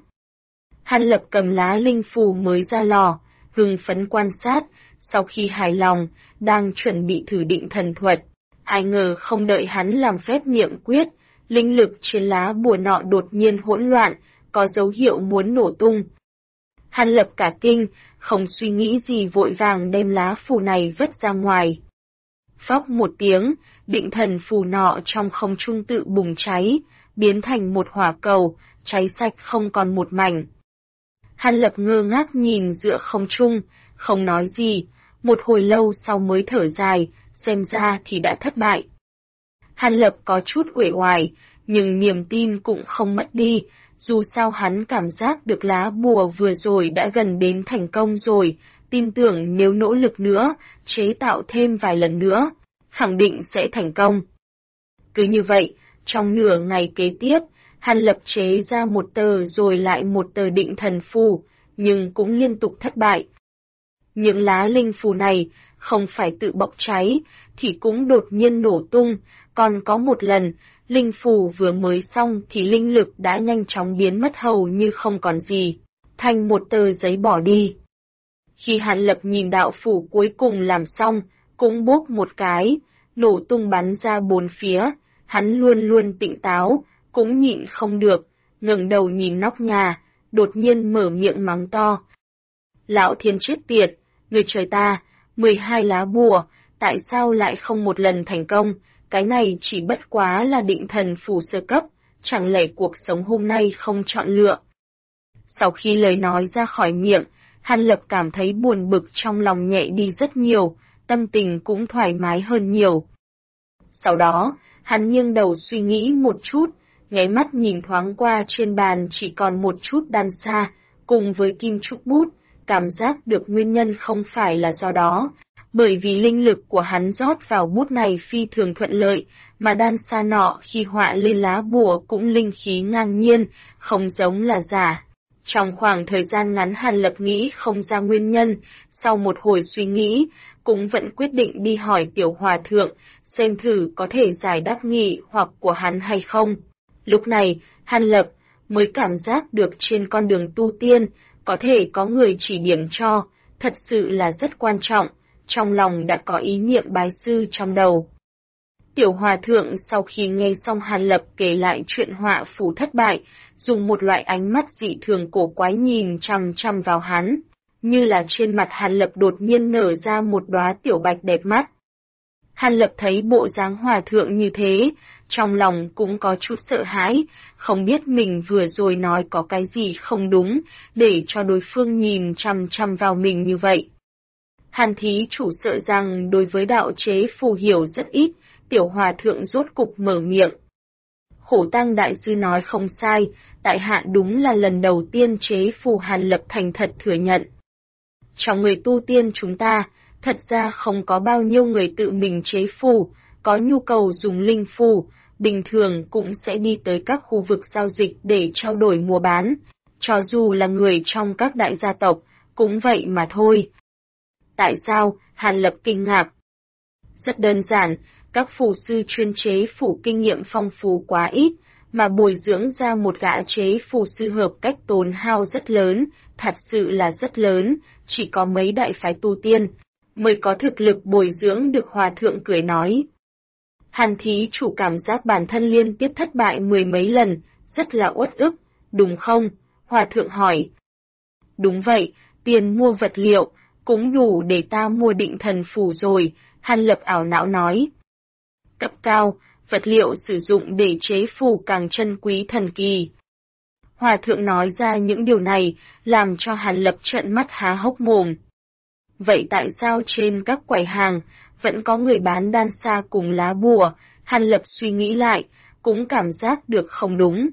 Hàn Lập cầm lá linh phù mới ra lò, hưng phấn quan sát, sau khi hài lòng, đang chuẩn bị thử định thần thuật. Ai ngờ không đợi hắn làm phép niệm quyết, linh lực trên lá bùa nọ đột nhiên hỗn loạn, có dấu hiệu muốn nổ tung. Hàn Lập cả kinh, không suy nghĩ gì vội vàng đem lá phù này vứt ra ngoài. Phốc một tiếng, định thần phù nọ trong không trung tự bùng cháy, biến thành một hỏa cầu, cháy sạch không còn một mảnh. Hàn Lập ngơ ngác nhìn giữa không trung, không nói gì, một hồi lâu sau mới thở dài, xem ra thì đã thất bại. Hàn Lập có chút uể oải, nhưng niềm tin cũng không mất đi, dù sao hắn cảm giác được lá bùa vừa rồi đã gần đến thành công rồi, tin tưởng nếu nỗ lực nữa, chế tạo thêm vài lần nữa, khẳng định sẽ thành công. Cứ như vậy, trong nửa ngày kế tiếp, Hàn Lập chế ra một tờ rồi lại một tờ định thần phù, nhưng cũng liên tục thất bại. Những lá linh phù này không phải tự bốc cháy, thì cũng đột nhiên nổ tung, còn có một lần, linh phù vừa mới xong thì linh lực đã nhanh chóng biến mất hầu như không còn gì, thành một tờ giấy bỏ đi. Khi Hàn Lập nhìn đạo phù cuối cùng làm xong, cũng bốp một cái, nổ tung bắn ra bốn phía, hắn luôn luôn tỉnh táo, cũng nhịn không được, ngẩng đầu nhìn nóc nhà, đột nhiên mở miệng mắng to. Lão Thiên chết tiệt, người trời ta, 12 lá bùa, tại sao lại không một lần thành công, cái này chỉ bất quá là định thần phù sơ cấp, chẳng lẽ cuộc sống hôm nay không chọn lựa. Sau khi lời nói ra khỏi miệng, Hàn Lập cảm thấy buồn bực trong lòng nhẹ đi rất nhiều, tâm tình cũng thoải mái hơn nhiều. Sau đó, hắn nghiêng đầu suy nghĩ một chút, nháy mắt nhìn thoáng qua trên bàn chỉ còn một chút đan sa, cùng với kim trúc bút, cảm giác được nguyên nhân không phải là do đó, bởi vì linh lực của hắn rót vào bút này phi thường thuận lợi, mà đan sa nọ khi họa lên lá bùa cũng linh khí ngang nhiên, không giống là giả. Trong khoảng thời gian ngắn Hàn Lập nghĩ không ra nguyên nhân, sau một hồi suy nghĩ, cũng vẫn quyết định đi hỏi tiểu hòa thượng, xem thử có thể giải đáp nghi hoặc của hắn hay không. Lúc này, Hàn Lập mới cảm giác được trên con đường tu tiên, có thể có người chỉ điểm cho, thật sự là rất quan trọng, trong lòng đã có ý niệm bái sư trong đầu. Tiểu hòa thượng sau khi nghe xong Hàn Lập kể lại chuyện họa phù thất bại, dùng một loại ánh mắt dị thường cổ quái nhìn chằm chằm vào hắn, như là trên mặt Hàn Lập đột nhiên nở ra một đóa tiểu bạch đẹp mắt. Hàn Lập thấy bộ dáng hòa thượng như thế, trong lòng cũng có chút sợ hãi, không biết mình vừa rồi nói có cái gì không đúng, để cho đối phương nhìn chằm chằm vào mình như vậy. Hàn thí chủ sợ rằng đối với đạo chế phù hiểu rất ít, tiểu hòa thượng rốt cục mở miệng. Khổ Tăng đại sư nói không sai, tại hạ đúng là lần đầu tiên chế phù. Hàn Lập thành thật thừa nhận. Trong người tu tiên chúng ta, thật ra không có bao nhiêu người tự mình chế phù, có nhu cầu dùng linh phù, bình thường cũng sẽ đi tới các khu vực giao dịch để trao đổi mua bán, cho dù là người trong các đại gia tộc, cũng vậy mà thôi. Tại sao? Hàn Lập kinh ngạc. Rất đơn giản, các phù sư chuyên chế phù kinh nghiệm phong phú quá ít, mà bồi dưỡng ra một gã chế phù sư hợp cách tốn hao rất lớn, thật sự là rất lớn, chỉ có mấy đại phái tu tiên mới có thực lực bồi dưỡng được. Hòa thượng cười nói. Hàn thí chủ cảm giác bản thân liên tiếp thất bại 10 mấy lần, rất là uất ức, đúng không? Hòa thượng hỏi. Đúng vậy, tiền mua vật liệu, cũng đủ để ta mua định thần phù rồi, Hàn Lập ảo não nói. Cấp cao, vật liệu sử dụng để chế phù càng chân quý thần kỳ. Hòa thượng nói ra những điều này, làm cho Hàn Lập trợn mắt há hốc mồm. Vậy tại sao trên các quầy hàng, vẫn có người bán đan sa cùng lá bùa? Hàn Lập suy nghĩ lại, cũng cảm giác được không đúng.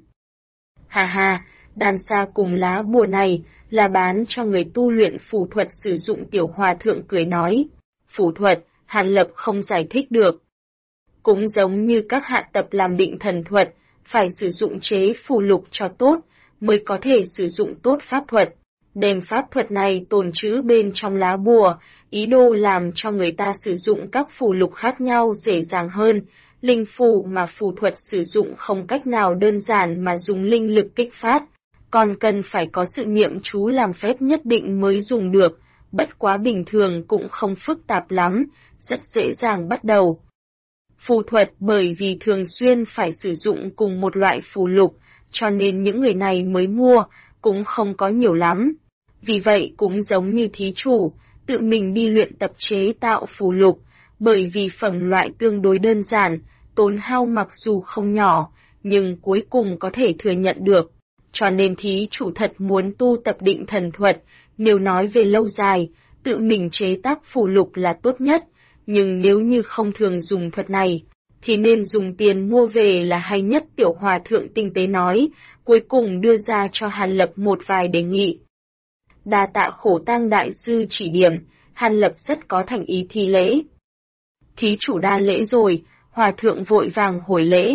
Hà hà, đan sa cùng lá bùa này, là bán cho người tu luyện phù thuật sử dụng. Tiểu hòa thượng cười nói. Phù thuật, Hàn Lập không giải thích được. Cũng giống như các hạ tập làm định thần thuật, phải sử dụng chế phù lục cho tốt, mới có thể sử dụng tốt pháp thuật. Đem pháp thuật này tồn trữ bên trong lá bùa, ý đồ làm cho người ta sử dụng các phù lục khác nhau dễ dàng hơn. Linh phù mà phù thuật sử dụng không cách nào đơn giản mà dùng linh lực kích phát, còn cần phải có sự niệm chú làm phép nhất định mới dùng được, bất quá bình thường cũng không phức tạp lắm, rất dễ dàng bắt đầu. Phù thuật bởi vì thường xuyên phải sử dụng cùng một loại phù lục, cho nên những người này mới mua, cũng không có nhiều lắm. Vì vậy cũng giống như thí chủ, tự mình đi luyện tập chế tạo phù lục, bởi vì phẩm loại tương đối đơn giản, tốn hao mặc dù không nhỏ, nhưng cuối cùng có thể thừa nhận được. Cho nên thí chủ thật muốn tu tập định thần thuật, nếu nói về lâu dài, tự mình chế tác phù lục là tốt nhất, nhưng nếu như không thường dùng thuật này, thì nên dùng tiền mua về là hay nhất. Tiểu hòa thượng tinh tế nói, cuối cùng đưa ra cho Hàn Lập một vài đề nghị. Đa tạ Khổ Tăng đại sư chỉ điểm, Hàn Lập rất có thành ý thi lễ. Thí chủ đa lễ rồi, hòa thượng vội vàng hồi lễ.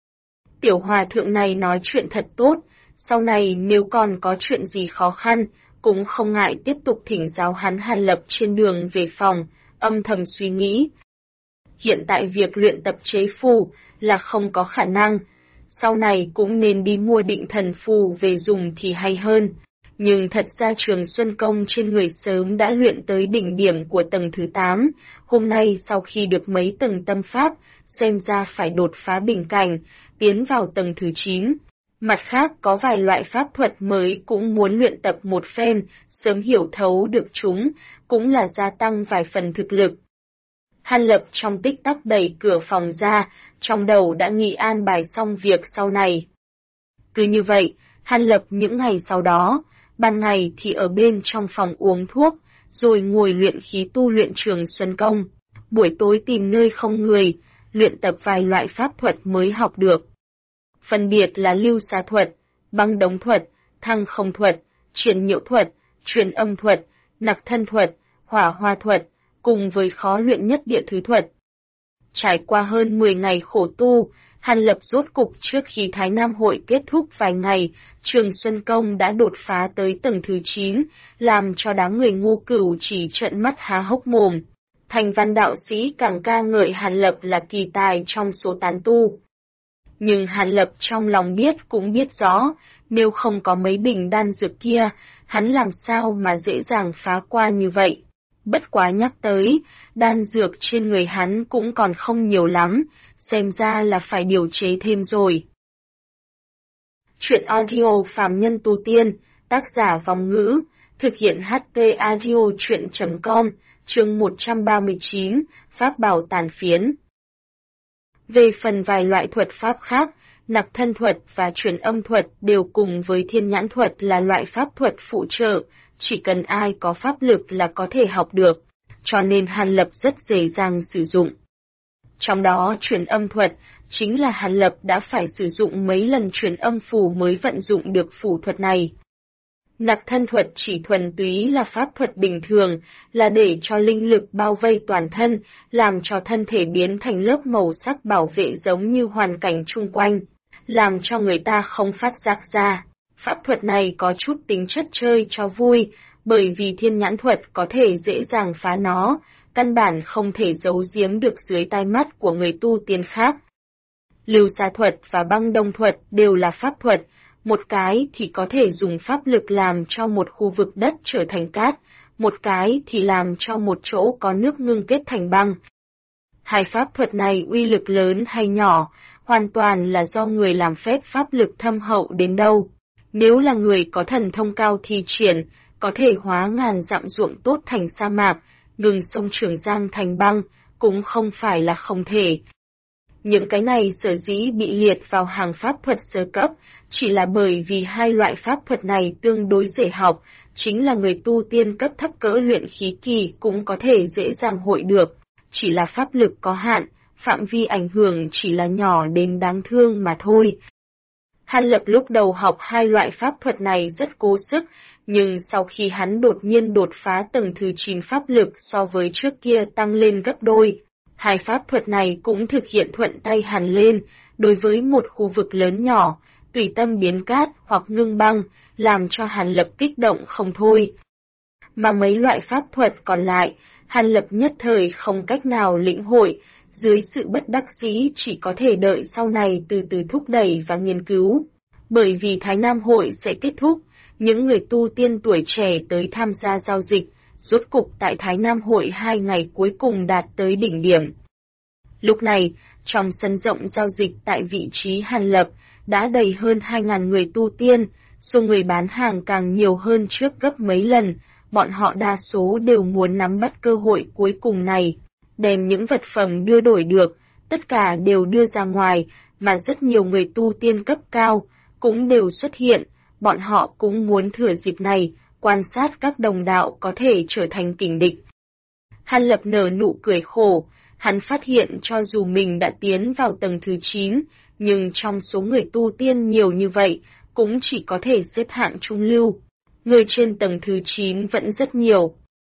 Tiểu hòa thượng này nói chuyện thật tốt, sau này nếu còn có chuyện gì khó khăn, cũng không ngại tiếp tục thỉnh giáo hắn. Hàn Lập trên đường về phòng, âm thầm suy nghĩ. Hiện tại việc luyện tập chế phù là không có khả năng, sau này cũng nên đi mua định thần phù về dùng thì hay hơn. Nhưng thật ra Trường Xuân Công trên người sớm đã luyện tới đỉnh điểm của tầng thứ 8, hôm nay sau khi được mấy tầng tâm pháp, xem ra phải đột phá bình cảnh, tiến vào tầng thứ 9. Mặt khác có vài loại pháp thuật mới cũng muốn luyện tập một phen, sớm hiểu thấu được chúng, cũng là gia tăng vài phần thực lực. Hàn Lập trong tích tắc đẩy cửa phòng ra, trong đầu đã nghĩ an bài xong việc sau này. Cứ như vậy, Hàn Lập những ngày sau đó, ban ngày thì ở bên trong phòng uống thuốc, rồi ngồi luyện khí tu luyện Trường Xuân Công. Buổi tối tìm nơi không người, luyện tập vài loại pháp thuật mới học được. Phân biệt là lưu xá thuật, băng đống thuật, thăng không thuật, truyền nhiễu thuật, truyền âm thuật, nặc thân thuật, hỏa hoa thuật, cùng với khó luyện nhất địa thứ thuật. Trải qua hơn 10 ngày khổ tu, Hàn Lập rốt cục trước khi Thái Nam hội kết thúc vài ngày, Trường Xuân Công đã đột phá tới tầng thứ 9, làm cho đám người Ngô Cửu chỉ trợn mắt há hốc mồm. Thành văn đạo sĩ càng ca ngợi Hàn Lập là kỳ tài trong số tán tu. Nhưng Hàn Lập trong lòng biết cũng biết rõ, nếu không có mấy bình đan dược kia, hắn làm sao mà dễ dàng phá qua như vậy. Bất quá nhắc tới, đan dược trên người hắn cũng còn không nhiều lắm, xem ra là phải điều chế thêm rồi. Chuyện audio Phàm Nhân Tu Tiên, tác giả Vong Ngữ, thực hiện HT Audio Chuyện.com, chương 139, Pháp Bảo Tàn Phiến. Về phần vài loại thuật pháp khác, nặc thân thuật và truyền âm thuật đều cùng với thiên nhãn thuật là loại pháp thuật phụ trợ, chỉ cần ai có pháp lực là có thể học được, cho nên Hàn Lập rất dễ dàng sử dụng. Trong đó truyền âm thuật, chính là Hàn Lập đã phải sử dụng mấy lần truyền âm phù mới vận dụng được phù thuật này. Nặc thân thuật chỉ thuần túy là pháp thuật bình thường, là để cho linh lực bao vây toàn thân, làm cho thân thể biến thành lớp màu sắc bảo vệ giống như hoàn cảnh chung quanh, làm cho người ta không phát giác ra. Pháp thuật này có chút tính chất chơi cho vui, bởi vì thiên nhãn thuật có thể dễ dàng phá nó, căn bản không thể giấu giếm được dưới tai mắt của người tu tiên khác. Lưu xá thuật và băng đông thuật đều là pháp thuật, một cái thì có thể dùng pháp lực làm cho một khu vực đất trở thành cát, một cái thì làm cho một chỗ có nước ngưng kết thành băng. Hai pháp thuật này uy lực lớn hay nhỏ, hoàn toàn là do người làm phép pháp lực thâm hậu đến đâu. Nếu là người có thần thông cao thi triển, có thể hóa ngàn dặm ruộng tốt thành sa mạc, ngừng sông Trường Giang thành băng, cũng không phải là không thể. Những cái này sở dĩ bị liệt vào hàng pháp thuật sơ cấp, chỉ là bởi vì hai loại pháp thuật này tương đối dễ học, chính là người tu tiên cấp thấp cỡ luyện khí kỳ cũng có thể dễ dàng hội được, chỉ là pháp lực có hạn, phạm vi ảnh hưởng chỉ là nhỏ đến đáng thương mà thôi. Hàn Lập lúc đầu học hai loại pháp thuật này rất cố sức, nhưng sau khi hắn đột nhiên đột phá tầng thứ 9 pháp lực so với trước kia tăng lên gấp đôi, hai pháp thuật này cũng thực hiện thuận tay hẳn lên, đối với một khu vực lớn nhỏ, tùy tâm biến cát hoặc ngưng băng, làm cho Hàn Lập kích động không thôi. Mà mấy loại pháp thuật còn lại, Hàn Lập nhất thời không cách nào lĩnh hội, dưới sự bất đắc dĩ chỉ có thể đợi sau này từ từ thúc đẩy và nghiên cứu. Bởi vì Thái Nam hội sẽ kết thúc, những người tu tiên tuổi trẻ tới tham gia giao dịch, rốt cục tại Thái Nam hội 2 ngày cuối cùng đạt tới đỉnh điểm. Lúc này, trong sân rộng giao dịch tại vị trí Hàn Lập, đã đầy hơn 2.000 người tu tiên, số người bán hàng càng nhiều hơn trước gấp mấy lần, bọn họ đa số đều muốn nắm bắt cơ hội cuối cùng này, đem những vật phẩm đưa đổi được, tất cả đều đưa ra ngoài, mà rất nhiều người tu tiên cấp cao cũng đều xuất hiện, bọn họ cũng muốn thừa dịp này, quan sát các đồng đạo có thể trở thành kình địch. Hàn Lập nở nụ cười khổ, hắn phát hiện cho dù mình đã tiến vào tầng thứ 9, nhưng trong số người tu tiên nhiều như vậy, cũng chỉ có thể xếp hạng trung lưu. Người trên tầng thứ 9 vẫn rất nhiều.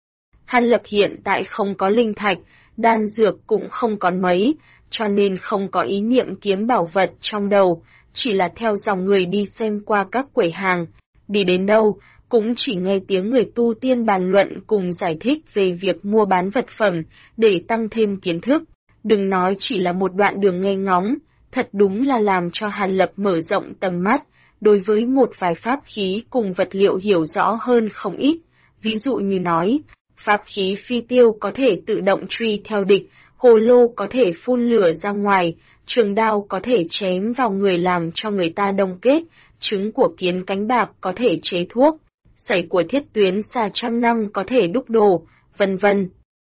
Hàn Lập hiện tại không có linh thạch, đan dược cũng không còn mấy, cho nên không có ý niệm kiếm bảo vật trong đầu, chỉ là theo dòng người đi xem qua các quầy hàng. Đi đến đâu, cũng chỉ nghe tiếng người tu tiên bàn luận cùng giải thích về việc mua bán vật phẩm, để tăng thêm kiến thức. Đừng nói chỉ là một đoạn đường nghe ngóng, thật đúng là làm cho Hàn Lập mở rộng tầm mắt, đối với một vài pháp khí cùng vật liệu hiểu rõ hơn không ít. Ví dụ như nói, pháp khí phi tiêu có thể tự động truy theo địch, hồ lô có thể phun lửa ra ngoài, trường đao có thể chém vào người làm cho người ta đông kết, trứng của kiến cánh bạc có thể chế thuốc, sẩy của thiết tuyến xà trăm năm có thể đúc đồ, vân vân.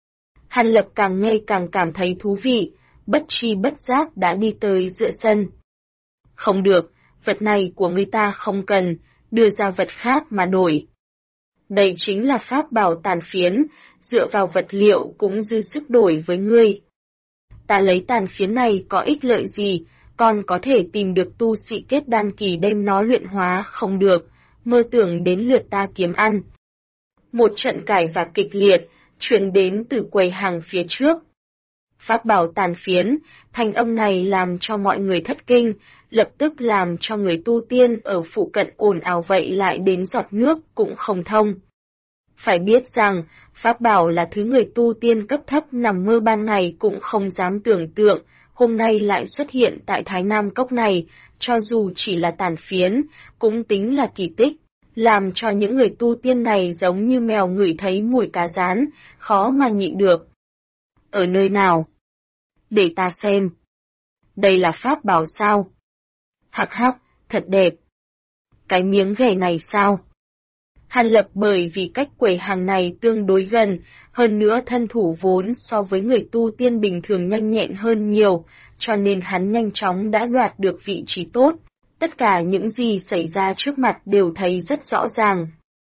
Hàn Lập càng nghe càng cảm thấy thú vị, bất tri bất giác đã đi tới giữa sân. Không được, vật này của người ta không cần, đưa ra vật khác mà đổi. Đây chính là pháp bảo tàn phiến, dựa vào vật liệu cũng dư sức đổi với ngươi. Ta lấy tàn phiến này có ích lợi gì, còn có thể tìm được tu sĩ kết đan kỳ đem nó luyện hóa không được, mơ tưởng đến lượt ta kiếm ăn. Một trận cãi vã kịch liệt, truyền đến từ quầy hàng phía trước. Pháp bảo tàn phiến, thanh âm này làm cho mọi người thất kinh, lập tức làm cho người tu tiên ở phụ cận ồn ào vậy lại đến giọt nước cũng không thông. Phải biết rằng, pháp bảo là thứ người tu tiên cấp thấp nằm mơ ban ngày cũng không dám tưởng tượng, hôm nay lại xuất hiện tại Thái Nam Cốc này, cho dù chỉ là tàn phiến, cũng tính là kỳ tích, làm cho những người tu tiên này giống như mèo ngửi thấy mùi cá rán, khó mà nhịn được. Ở nơi nào? Để ta xem. Đây là pháp bảo sao? Hắc hắc, thật đẹp. Cái miếng ghẻ này sao? Hàn Lập bởi vì cách quầy hàng này tương đối gần, hơn nữa thân thủ vốn so với người tu tiên bình thường nhanh nhẹn hơn nhiều, cho nên hắn nhanh chóng đã đoạt được vị trí tốt. Tất cả những gì xảy ra trước mặt đều thấy rất rõ ràng.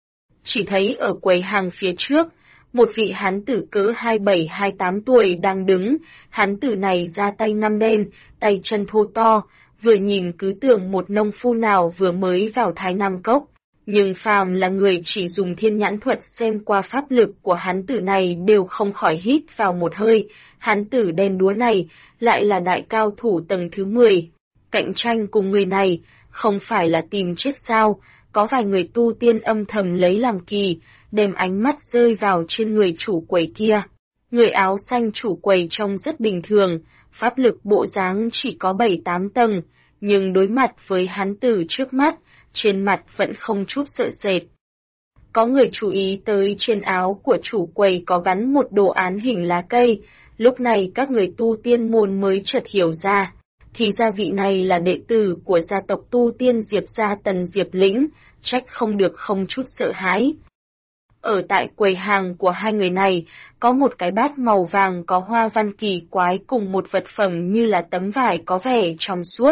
Chỉ thấy ở quầy hàng phía trước, một vị hán tử cỡ 27-28 tuổi đang đứng, hán tử này da tay ngăm đen, tay chân thô to, vừa nhìn cứ tưởng một nông phu nào vừa mới vào Thái Nam Cốc. Nhưng phàm là người chỉ dùng thiên nhãn thuật xem qua pháp lực của hán tử này đều không khỏi hít vào một hơi, hán tử đen đúa này lại là đại cao thủ tầng thứ 10. Cạnh tranh cùng người này, không phải là tìm chết sao, có vài người tu tiên âm thầm lấy làm kỳ, đem ánh mắt rơi vào trên người chủ quầy kia. Người áo xanh chủ quầy trông rất bình thường, pháp lực bộ dáng chỉ có 7-8 tầng, nhưng đối mặt với hán tử trước mắt, trên mặt vẫn không chút sợ sệt. Có người chú ý tới trên áo của chủ quầy có gắn một đồ án hình lá cây, lúc này các người tu tiên môn mới chợt hiểu ra. Thì ra vị này là đệ tử của gia tộc tu tiên Diệp gia Tần Diệp Lĩnh, trách không được không chút sợ hãi. Ở tại quầy hàng của hai người này, có một cái bát màu vàng có hoa văn kỳ quái cùng một vật phẩm như là tấm vải có vẻ trong suốt.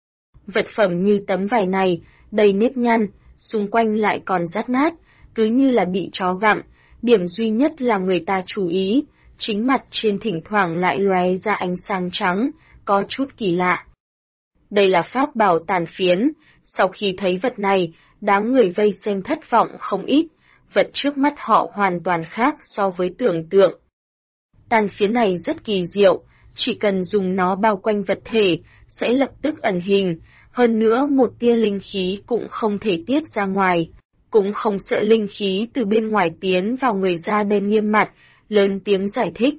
Vật phẩm như tấm vải này, đầy nếp nhăn, xung quanh lại còn rách nát, cứ như là bị chó gặm, điểm duy nhất là người ta chú ý, chính mặt trên thỉnh thoảng lại lóe ra ánh sáng trắng, có chút kỳ lạ. Đây là pháp bảo tàn phiến, sau khi thấy vật này, đám người vây xem thất vọng không ít, vật trước mắt họ hoàn toàn khác so với tưởng tượng. Tàn phiến này rất kỳ diệu, chỉ cần dùng nó bao quanh vật thể, sẽ lập tức ẩn hình, hơn nữa một tia linh khí cũng không thể tiết ra ngoài, cũng không sợ linh khí từ bên ngoài tiến vào người da đen nghiêm mặt, lớn tiếng giải thích.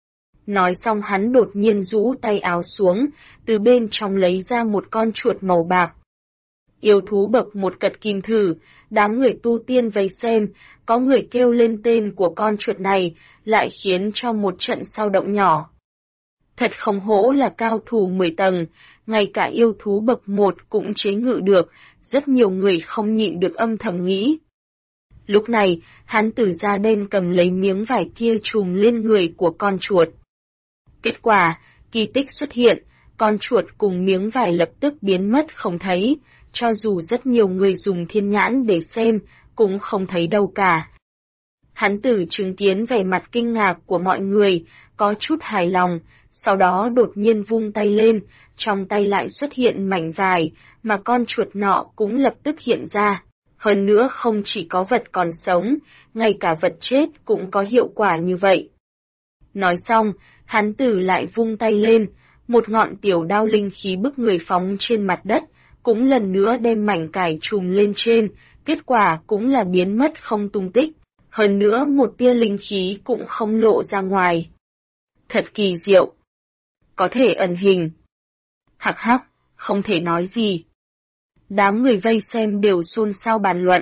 Nói xong hắn đột nhiên rũ tay áo xuống, từ bên trong lấy ra một con chuột màu bạc. Yêu thú bậc một cật kim thử, đám người tu tiên vây xem, có người kêu lên tên của con chuột này, lại khiến cho một trận sao động nhỏ. Thật không hổ là cao thủ 10 tầng, ngay cả yêu thú bậc 1 cũng chế ngự được, rất nhiều người không nhịn được âm thầm nghĩ. Lúc này, hắn tử da đen cầm lấy miếng vải kia trùm lên người của con chuột. Kết quả, kỳ tích xuất hiện, con chuột cùng miếng vải lập tức biến mất không thấy, cho dù rất nhiều người dùng thiên nhãn để xem, cũng không thấy đâu cả. Hắn tử chứng kiến vẻ mặt kinh ngạc của mọi người, có chút hài lòng, sau đó đột nhiên vung tay lên, trong tay lại xuất hiện mảnh vải, mà con chuột nọ cũng lập tức hiện ra. Hơn nữa không chỉ có vật còn sống, ngay cả vật chết cũng có hiệu quả như vậy. Nói xong, hắn tử lại vung tay lên, một ngọn tiểu đao linh khí bức người phóng trên mặt đất, cũng lần nữa đem mảnh cải trùm lên trên, kết quả cũng là biến mất không tung tích, hơn nữa một tia linh khí cũng không lộ ra ngoài. Thật kỳ diệu. Có thể ẩn hình. Hắc hắc, không thể nói gì. Đám người vây xem đều xôn xao bàn luận.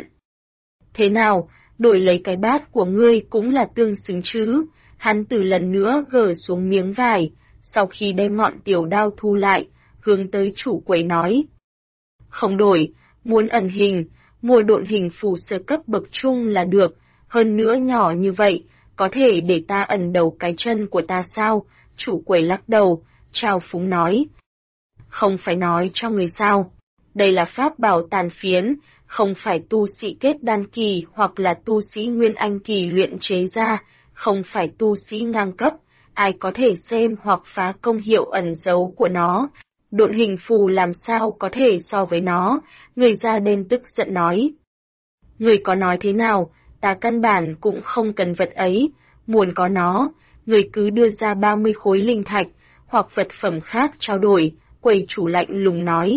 Thế nào, đổi lấy cái bát của ngươi cũng là tương xứng chứ? Hắn từ lần nữa gỡ xuống miếng vải, Sau khi đem ngọn tiểu đao thu lại, hướng tới chủ quầy nói. Không đổi, muốn ẩn hình, mua độn hình phù sơ cấp bậc trung là được, hơn nữa nhỏ như vậy, có thể để ta ẩn đầu cái chân của ta sao? Chủ quầy lắc đầu, trào phúng nói. Không phải nói cho người sao, đây là pháp bảo tàn phiến, không phải tu sĩ kết đan kỳ hoặc là tu sĩ nguyên anh kỳ luyện chế ra, không phải tu sĩ ngang cấp, ai có thể xem hoặc phá công hiệu ẩn dấu của nó. Độn hình phù làm sao có thể so với nó, người da đen tức giận nói. Người có nói thế nào, ta căn bản cũng không cần vật ấy, muốn có nó, người cứ đưa ra 30 khối linh thạch, hoặc vật phẩm khác trao đổi, quầy chủ lạnh lùng nói.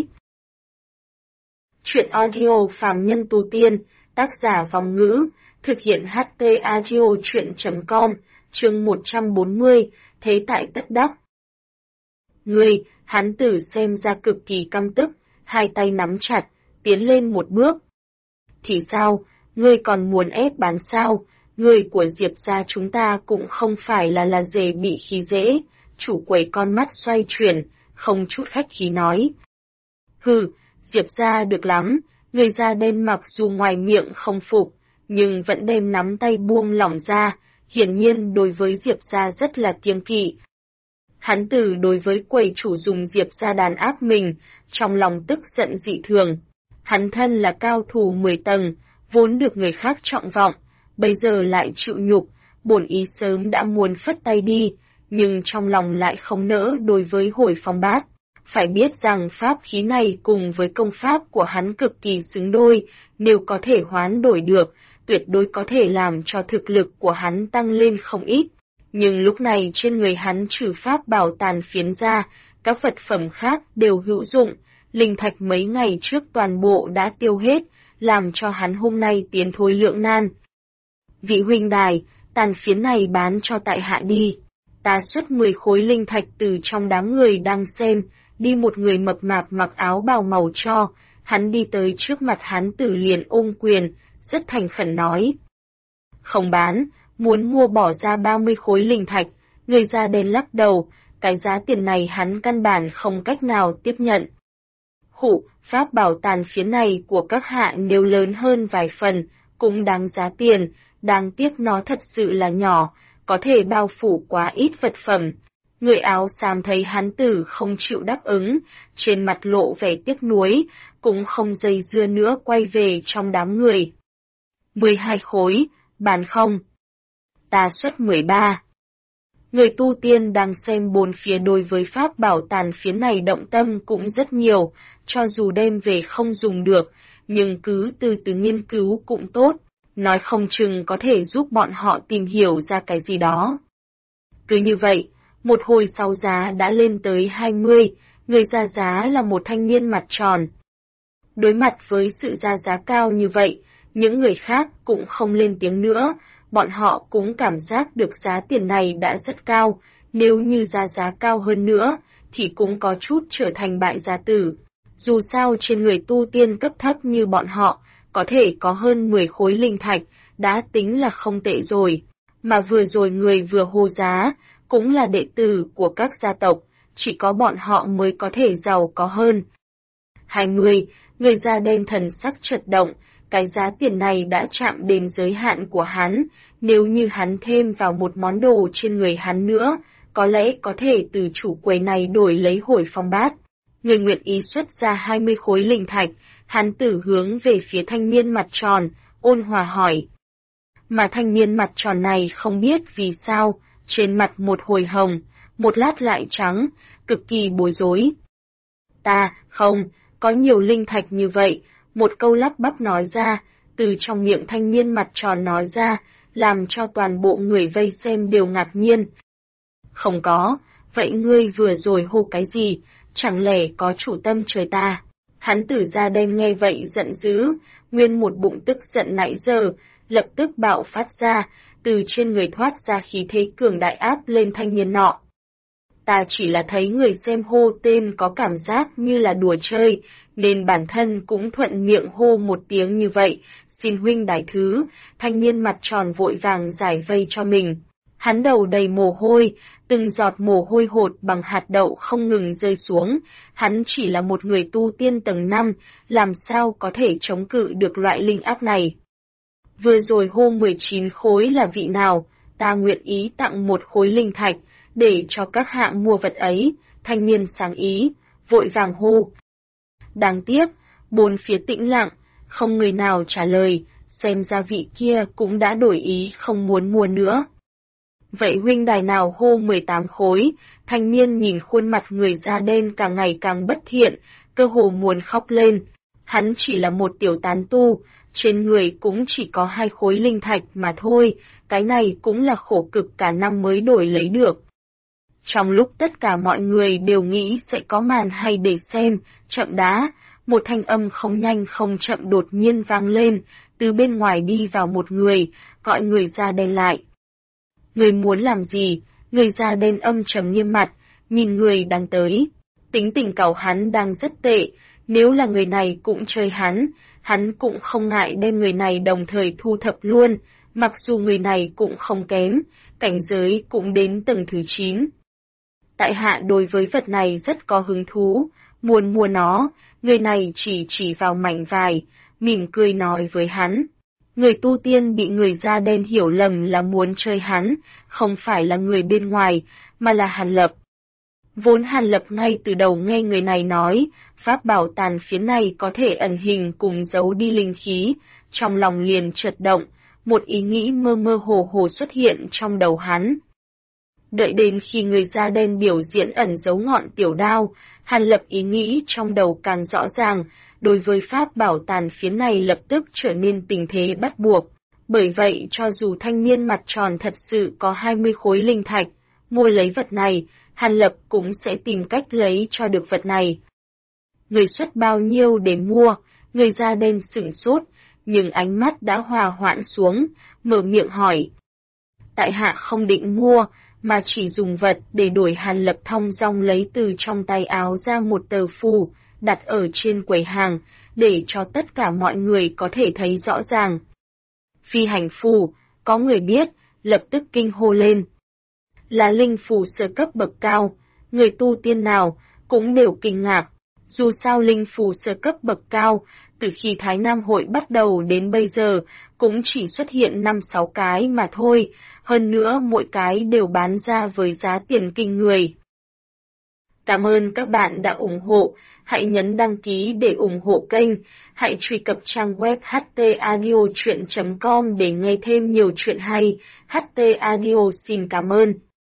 Chuyện audio phàm nhân tu tiên, tác giả Vong Ngữ, thực hiện HT Audio Chuyện.com, chương 140, thế tại tất đắc. Người, hán tử xem ra cực kỳ căm tức, hai tay nắm chặt, tiến lên một bước. Thì sao, ngươi còn muốn ép bán sao, người của Diệp gia chúng ta cũng không phải là dễ bị khí dễ, chủ quầy con mắt xoay chuyển, không chút khách khí nói. Hừ, Diệp gia được lắm, người da đen mặc dù ngoài miệng không phục, nhưng vẫn đem nắm tay buông lỏng ra, hiển nhiên đối với Diệp gia rất là kiêng kỵ. Hắn tử đối với quầy chủ dùng Diệp gia đàn áp mình, trong lòng tức giận dị thường. Hắn thân là cao thủ 10 tầng, vốn được người khác trọng vọng, bây giờ lại chịu nhục, bổn ý sớm đã muốn phất tay đi, nhưng trong lòng lại không nỡ đối với Hồi Phong Bát. Phải biết rằng pháp khí này cùng với công pháp của hắn cực kỳ xứng đôi, nếu có thể hoán đổi được, tuyệt đối có thể làm cho thực lực của hắn tăng lên không ít. Nhưng lúc này trên người hắn trừ pháp bảo tàn phiến ra, các vật phẩm khác đều hữu dụng, linh thạch mấy ngày trước toàn bộ đã tiêu hết, làm cho hắn hôm nay tiến thối lưỡng nan. Vị huynh đài, tàn phiến này bán cho tại hạ đi. Ta xuất 10 khối linh thạch từ trong đám người đang xem, đi một người mập mạp mặc áo bào màu cho, hắn đi tới trước mặt hắn tử liền ôm quyền, rất thành khẩn nói. Không bán, muốn mua bỏ ra 30 khối linh thạch, người da đen lắc đầu, cái giá tiền này hắn căn bản không cách nào tiếp nhận. Khụ, pháp bảo tàn phiến này của các hạ nếu lớn hơn vài phần, cũng đáng giá tiền, đáng tiếc nó thật sự là nhỏ, có thể bao phủ quá ít vật phẩm. Người áo xám thấy hắn tử không chịu đáp ứng, trên mặt lộ vẻ tiếc nuối, cũng không dây dưa nữa quay về trong đám người. 12 khối, bán không? Ta xuất 13. Người tu tiên đang xem bốn phía đối với pháp bảo tàn phiến này động tâm cũng rất nhiều, cho dù đem về không dùng được, nhưng cứ từ từ nghiên cứu cũng tốt, nói không chừng có thể giúp bọn họ tìm hiểu ra cái gì đó. Cứ như vậy, một hồi sau giá đã lên tới 20, người ra giá là một thanh niên mặt tròn. Đối mặt với sự ra giá cao như vậy, những người khác cũng không lên tiếng nữa, bọn họ cũng cảm giác được giá tiền này đã rất cao, nếu như ra giá cao hơn nữa, thì cũng có chút trở thành bại gia tử. Dù sao trên người tu tiên cấp thấp như bọn họ, có thể có hơn 10 khối linh thạch, đã tính là không tệ rồi. Mà vừa rồi người vừa hô giá, cũng là đệ tử của các gia tộc, chỉ có bọn họ mới có thể giàu có hơn. 20, người da đen thần sắc chợt động, cái giá tiền này đã chạm đến giới hạn của hắn, nếu như hắn thêm vào một món đồ trên người hắn nữa, có lẽ có thể từ chủ quầy này đổi lấy Hồi Phong Bát. Người nguyện ý xuất ra 20 khối linh thạch, hắn tử hướng về phía thanh niên mặt tròn, ôn hòa hỏi. Mà thanh niên mặt tròn này không biết vì sao, trên mặt một hồi hồng, một lát lại trắng, cực kỳ bối rối. Ta, không, có nhiều linh thạch như vậy, một câu lắp bắp nói ra, từ trong miệng thanh niên mặt tròn nói ra, làm cho toàn bộ người vây xem đều ngạc nhiên. Không có, vậy ngươi vừa rồi hô cái gì, chẳng lẽ có chủ tâm trời ta? Hắn tử da đen nghe vậy giận dữ, nguyên một bụng tức giận nãy giờ, lập tức bạo phát ra, từ trên người thoát ra khí thế cường đại áp lên thanh niên nọ. Ta chỉ là thấy người xem hô tên có cảm giác như là đùa chơi, nên bản thân cũng thuận miệng hô một tiếng như vậy, xin huynh đại thứ, thanh niên mặt tròn vội vàng giải vây cho mình. Hắn đầu đầy mồ hôi, từng giọt mồ hôi hột bằng hạt đậu không ngừng rơi xuống. Hắn chỉ là một người tu tiên tầng 5, làm sao có thể chống cự được loại linh áp này. Vừa rồi hô 19 khối là vị nào, ta nguyện ý tặng một khối linh thạch, để cho các hạ mua vật ấy. Thanh niên sáng ý, vội vàng hô. Đáng tiếc, bốn phía tĩnh lặng, không người nào trả lời, xem ra vị kia cũng đã đổi ý không muốn mua nữa. Vậy huynh đài nào hô 18 khối, thanh niên nhìn khuôn mặt người da đen càng ngày càng bất thiện, cơ hồ muốn khóc lên. Hắn chỉ là một tiểu tán tu, trên người cũng chỉ có 2 khối linh thạch mà thôi, cái này cũng là khổ cực cả năm mới đổi lấy được. Trong lúc tất cả mọi người đều nghĩ sẽ có màn hay để xem, chậm đã, một thanh âm không nhanh không chậm đột nhiên vang lên, từ bên ngoài đi vào một người, gọi người da đen lại. Người muốn làm gì? Người da đen âm trầm nghiêm mặt, nhìn người đang tới. Tính tình cẩu hắn đang rất tệ, nếu là người này cũng chơi hắn cũng không ngại đem người này đồng thời thu thập luôn, mặc dù người này cũng không kém, cảnh giới cũng đến tầng thứ 9. Tại hạ đối với vật này rất có hứng thú, muốn mua nó, người này chỉ vào mảnh vải, mỉm cười nói với hắn. Người tu tiên bị người da đen hiểu lầm là muốn chơi hắn, không phải là người bên ngoài, mà là Hàn Lập. Vốn Hàn Lập ngay từ đầu nghe người này nói, pháp bảo tàn phiến này có thể ẩn hình cùng giấu đi linh khí, trong lòng liền chợt động, một ý nghĩ mơ mơ hồ hồ xuất hiện trong đầu hắn. Đợi đến khi người da đen biểu diễn ẩn giấu ngọn tiểu đao, Hàn Lập ý nghĩ trong đầu càng rõ ràng, đối với pháp bảo tàn phiến này lập tức trở nên tình thế bắt buộc. Bởi vậy cho dù thanh niên mặt tròn thật sự có 20 khối linh thạch, mua lấy vật này, Hàn Lập cũng sẽ tìm cách lấy cho được vật này. Người xuất bao nhiêu để mua, người da đen sửng sốt, nhưng ánh mắt đã hòa hoãn xuống, mở miệng hỏi. Tại hạ không định mua, mà chỉ dùng vật để đổi. Hàn Lập thong dong lấy từ trong tay áo ra một tờ phù, đặt ở trên quầy hàng, để cho tất cả mọi người có thể thấy rõ ràng. Phi hành phù, có người biết, lập tức kinh hô lên. Là linh phù sơ cấp bậc cao, người tu tiên nào cũng đều kinh ngạc. Dù sao linh phù sơ cấp bậc cao, từ khi Thái Nam hội bắt đầu đến bây giờ, cũng chỉ xuất hiện 5-6 cái mà thôi, hơn nữa mỗi cái đều bán ra với giá tiền kinh người. Cảm ơn các bạn đã ủng hộ, hãy nhấn đăng ký để ủng hộ kênh, hãy truy cập trang web htaudio.com để nghe thêm nhiều chuyện hay. HT Audio xin cảm ơn.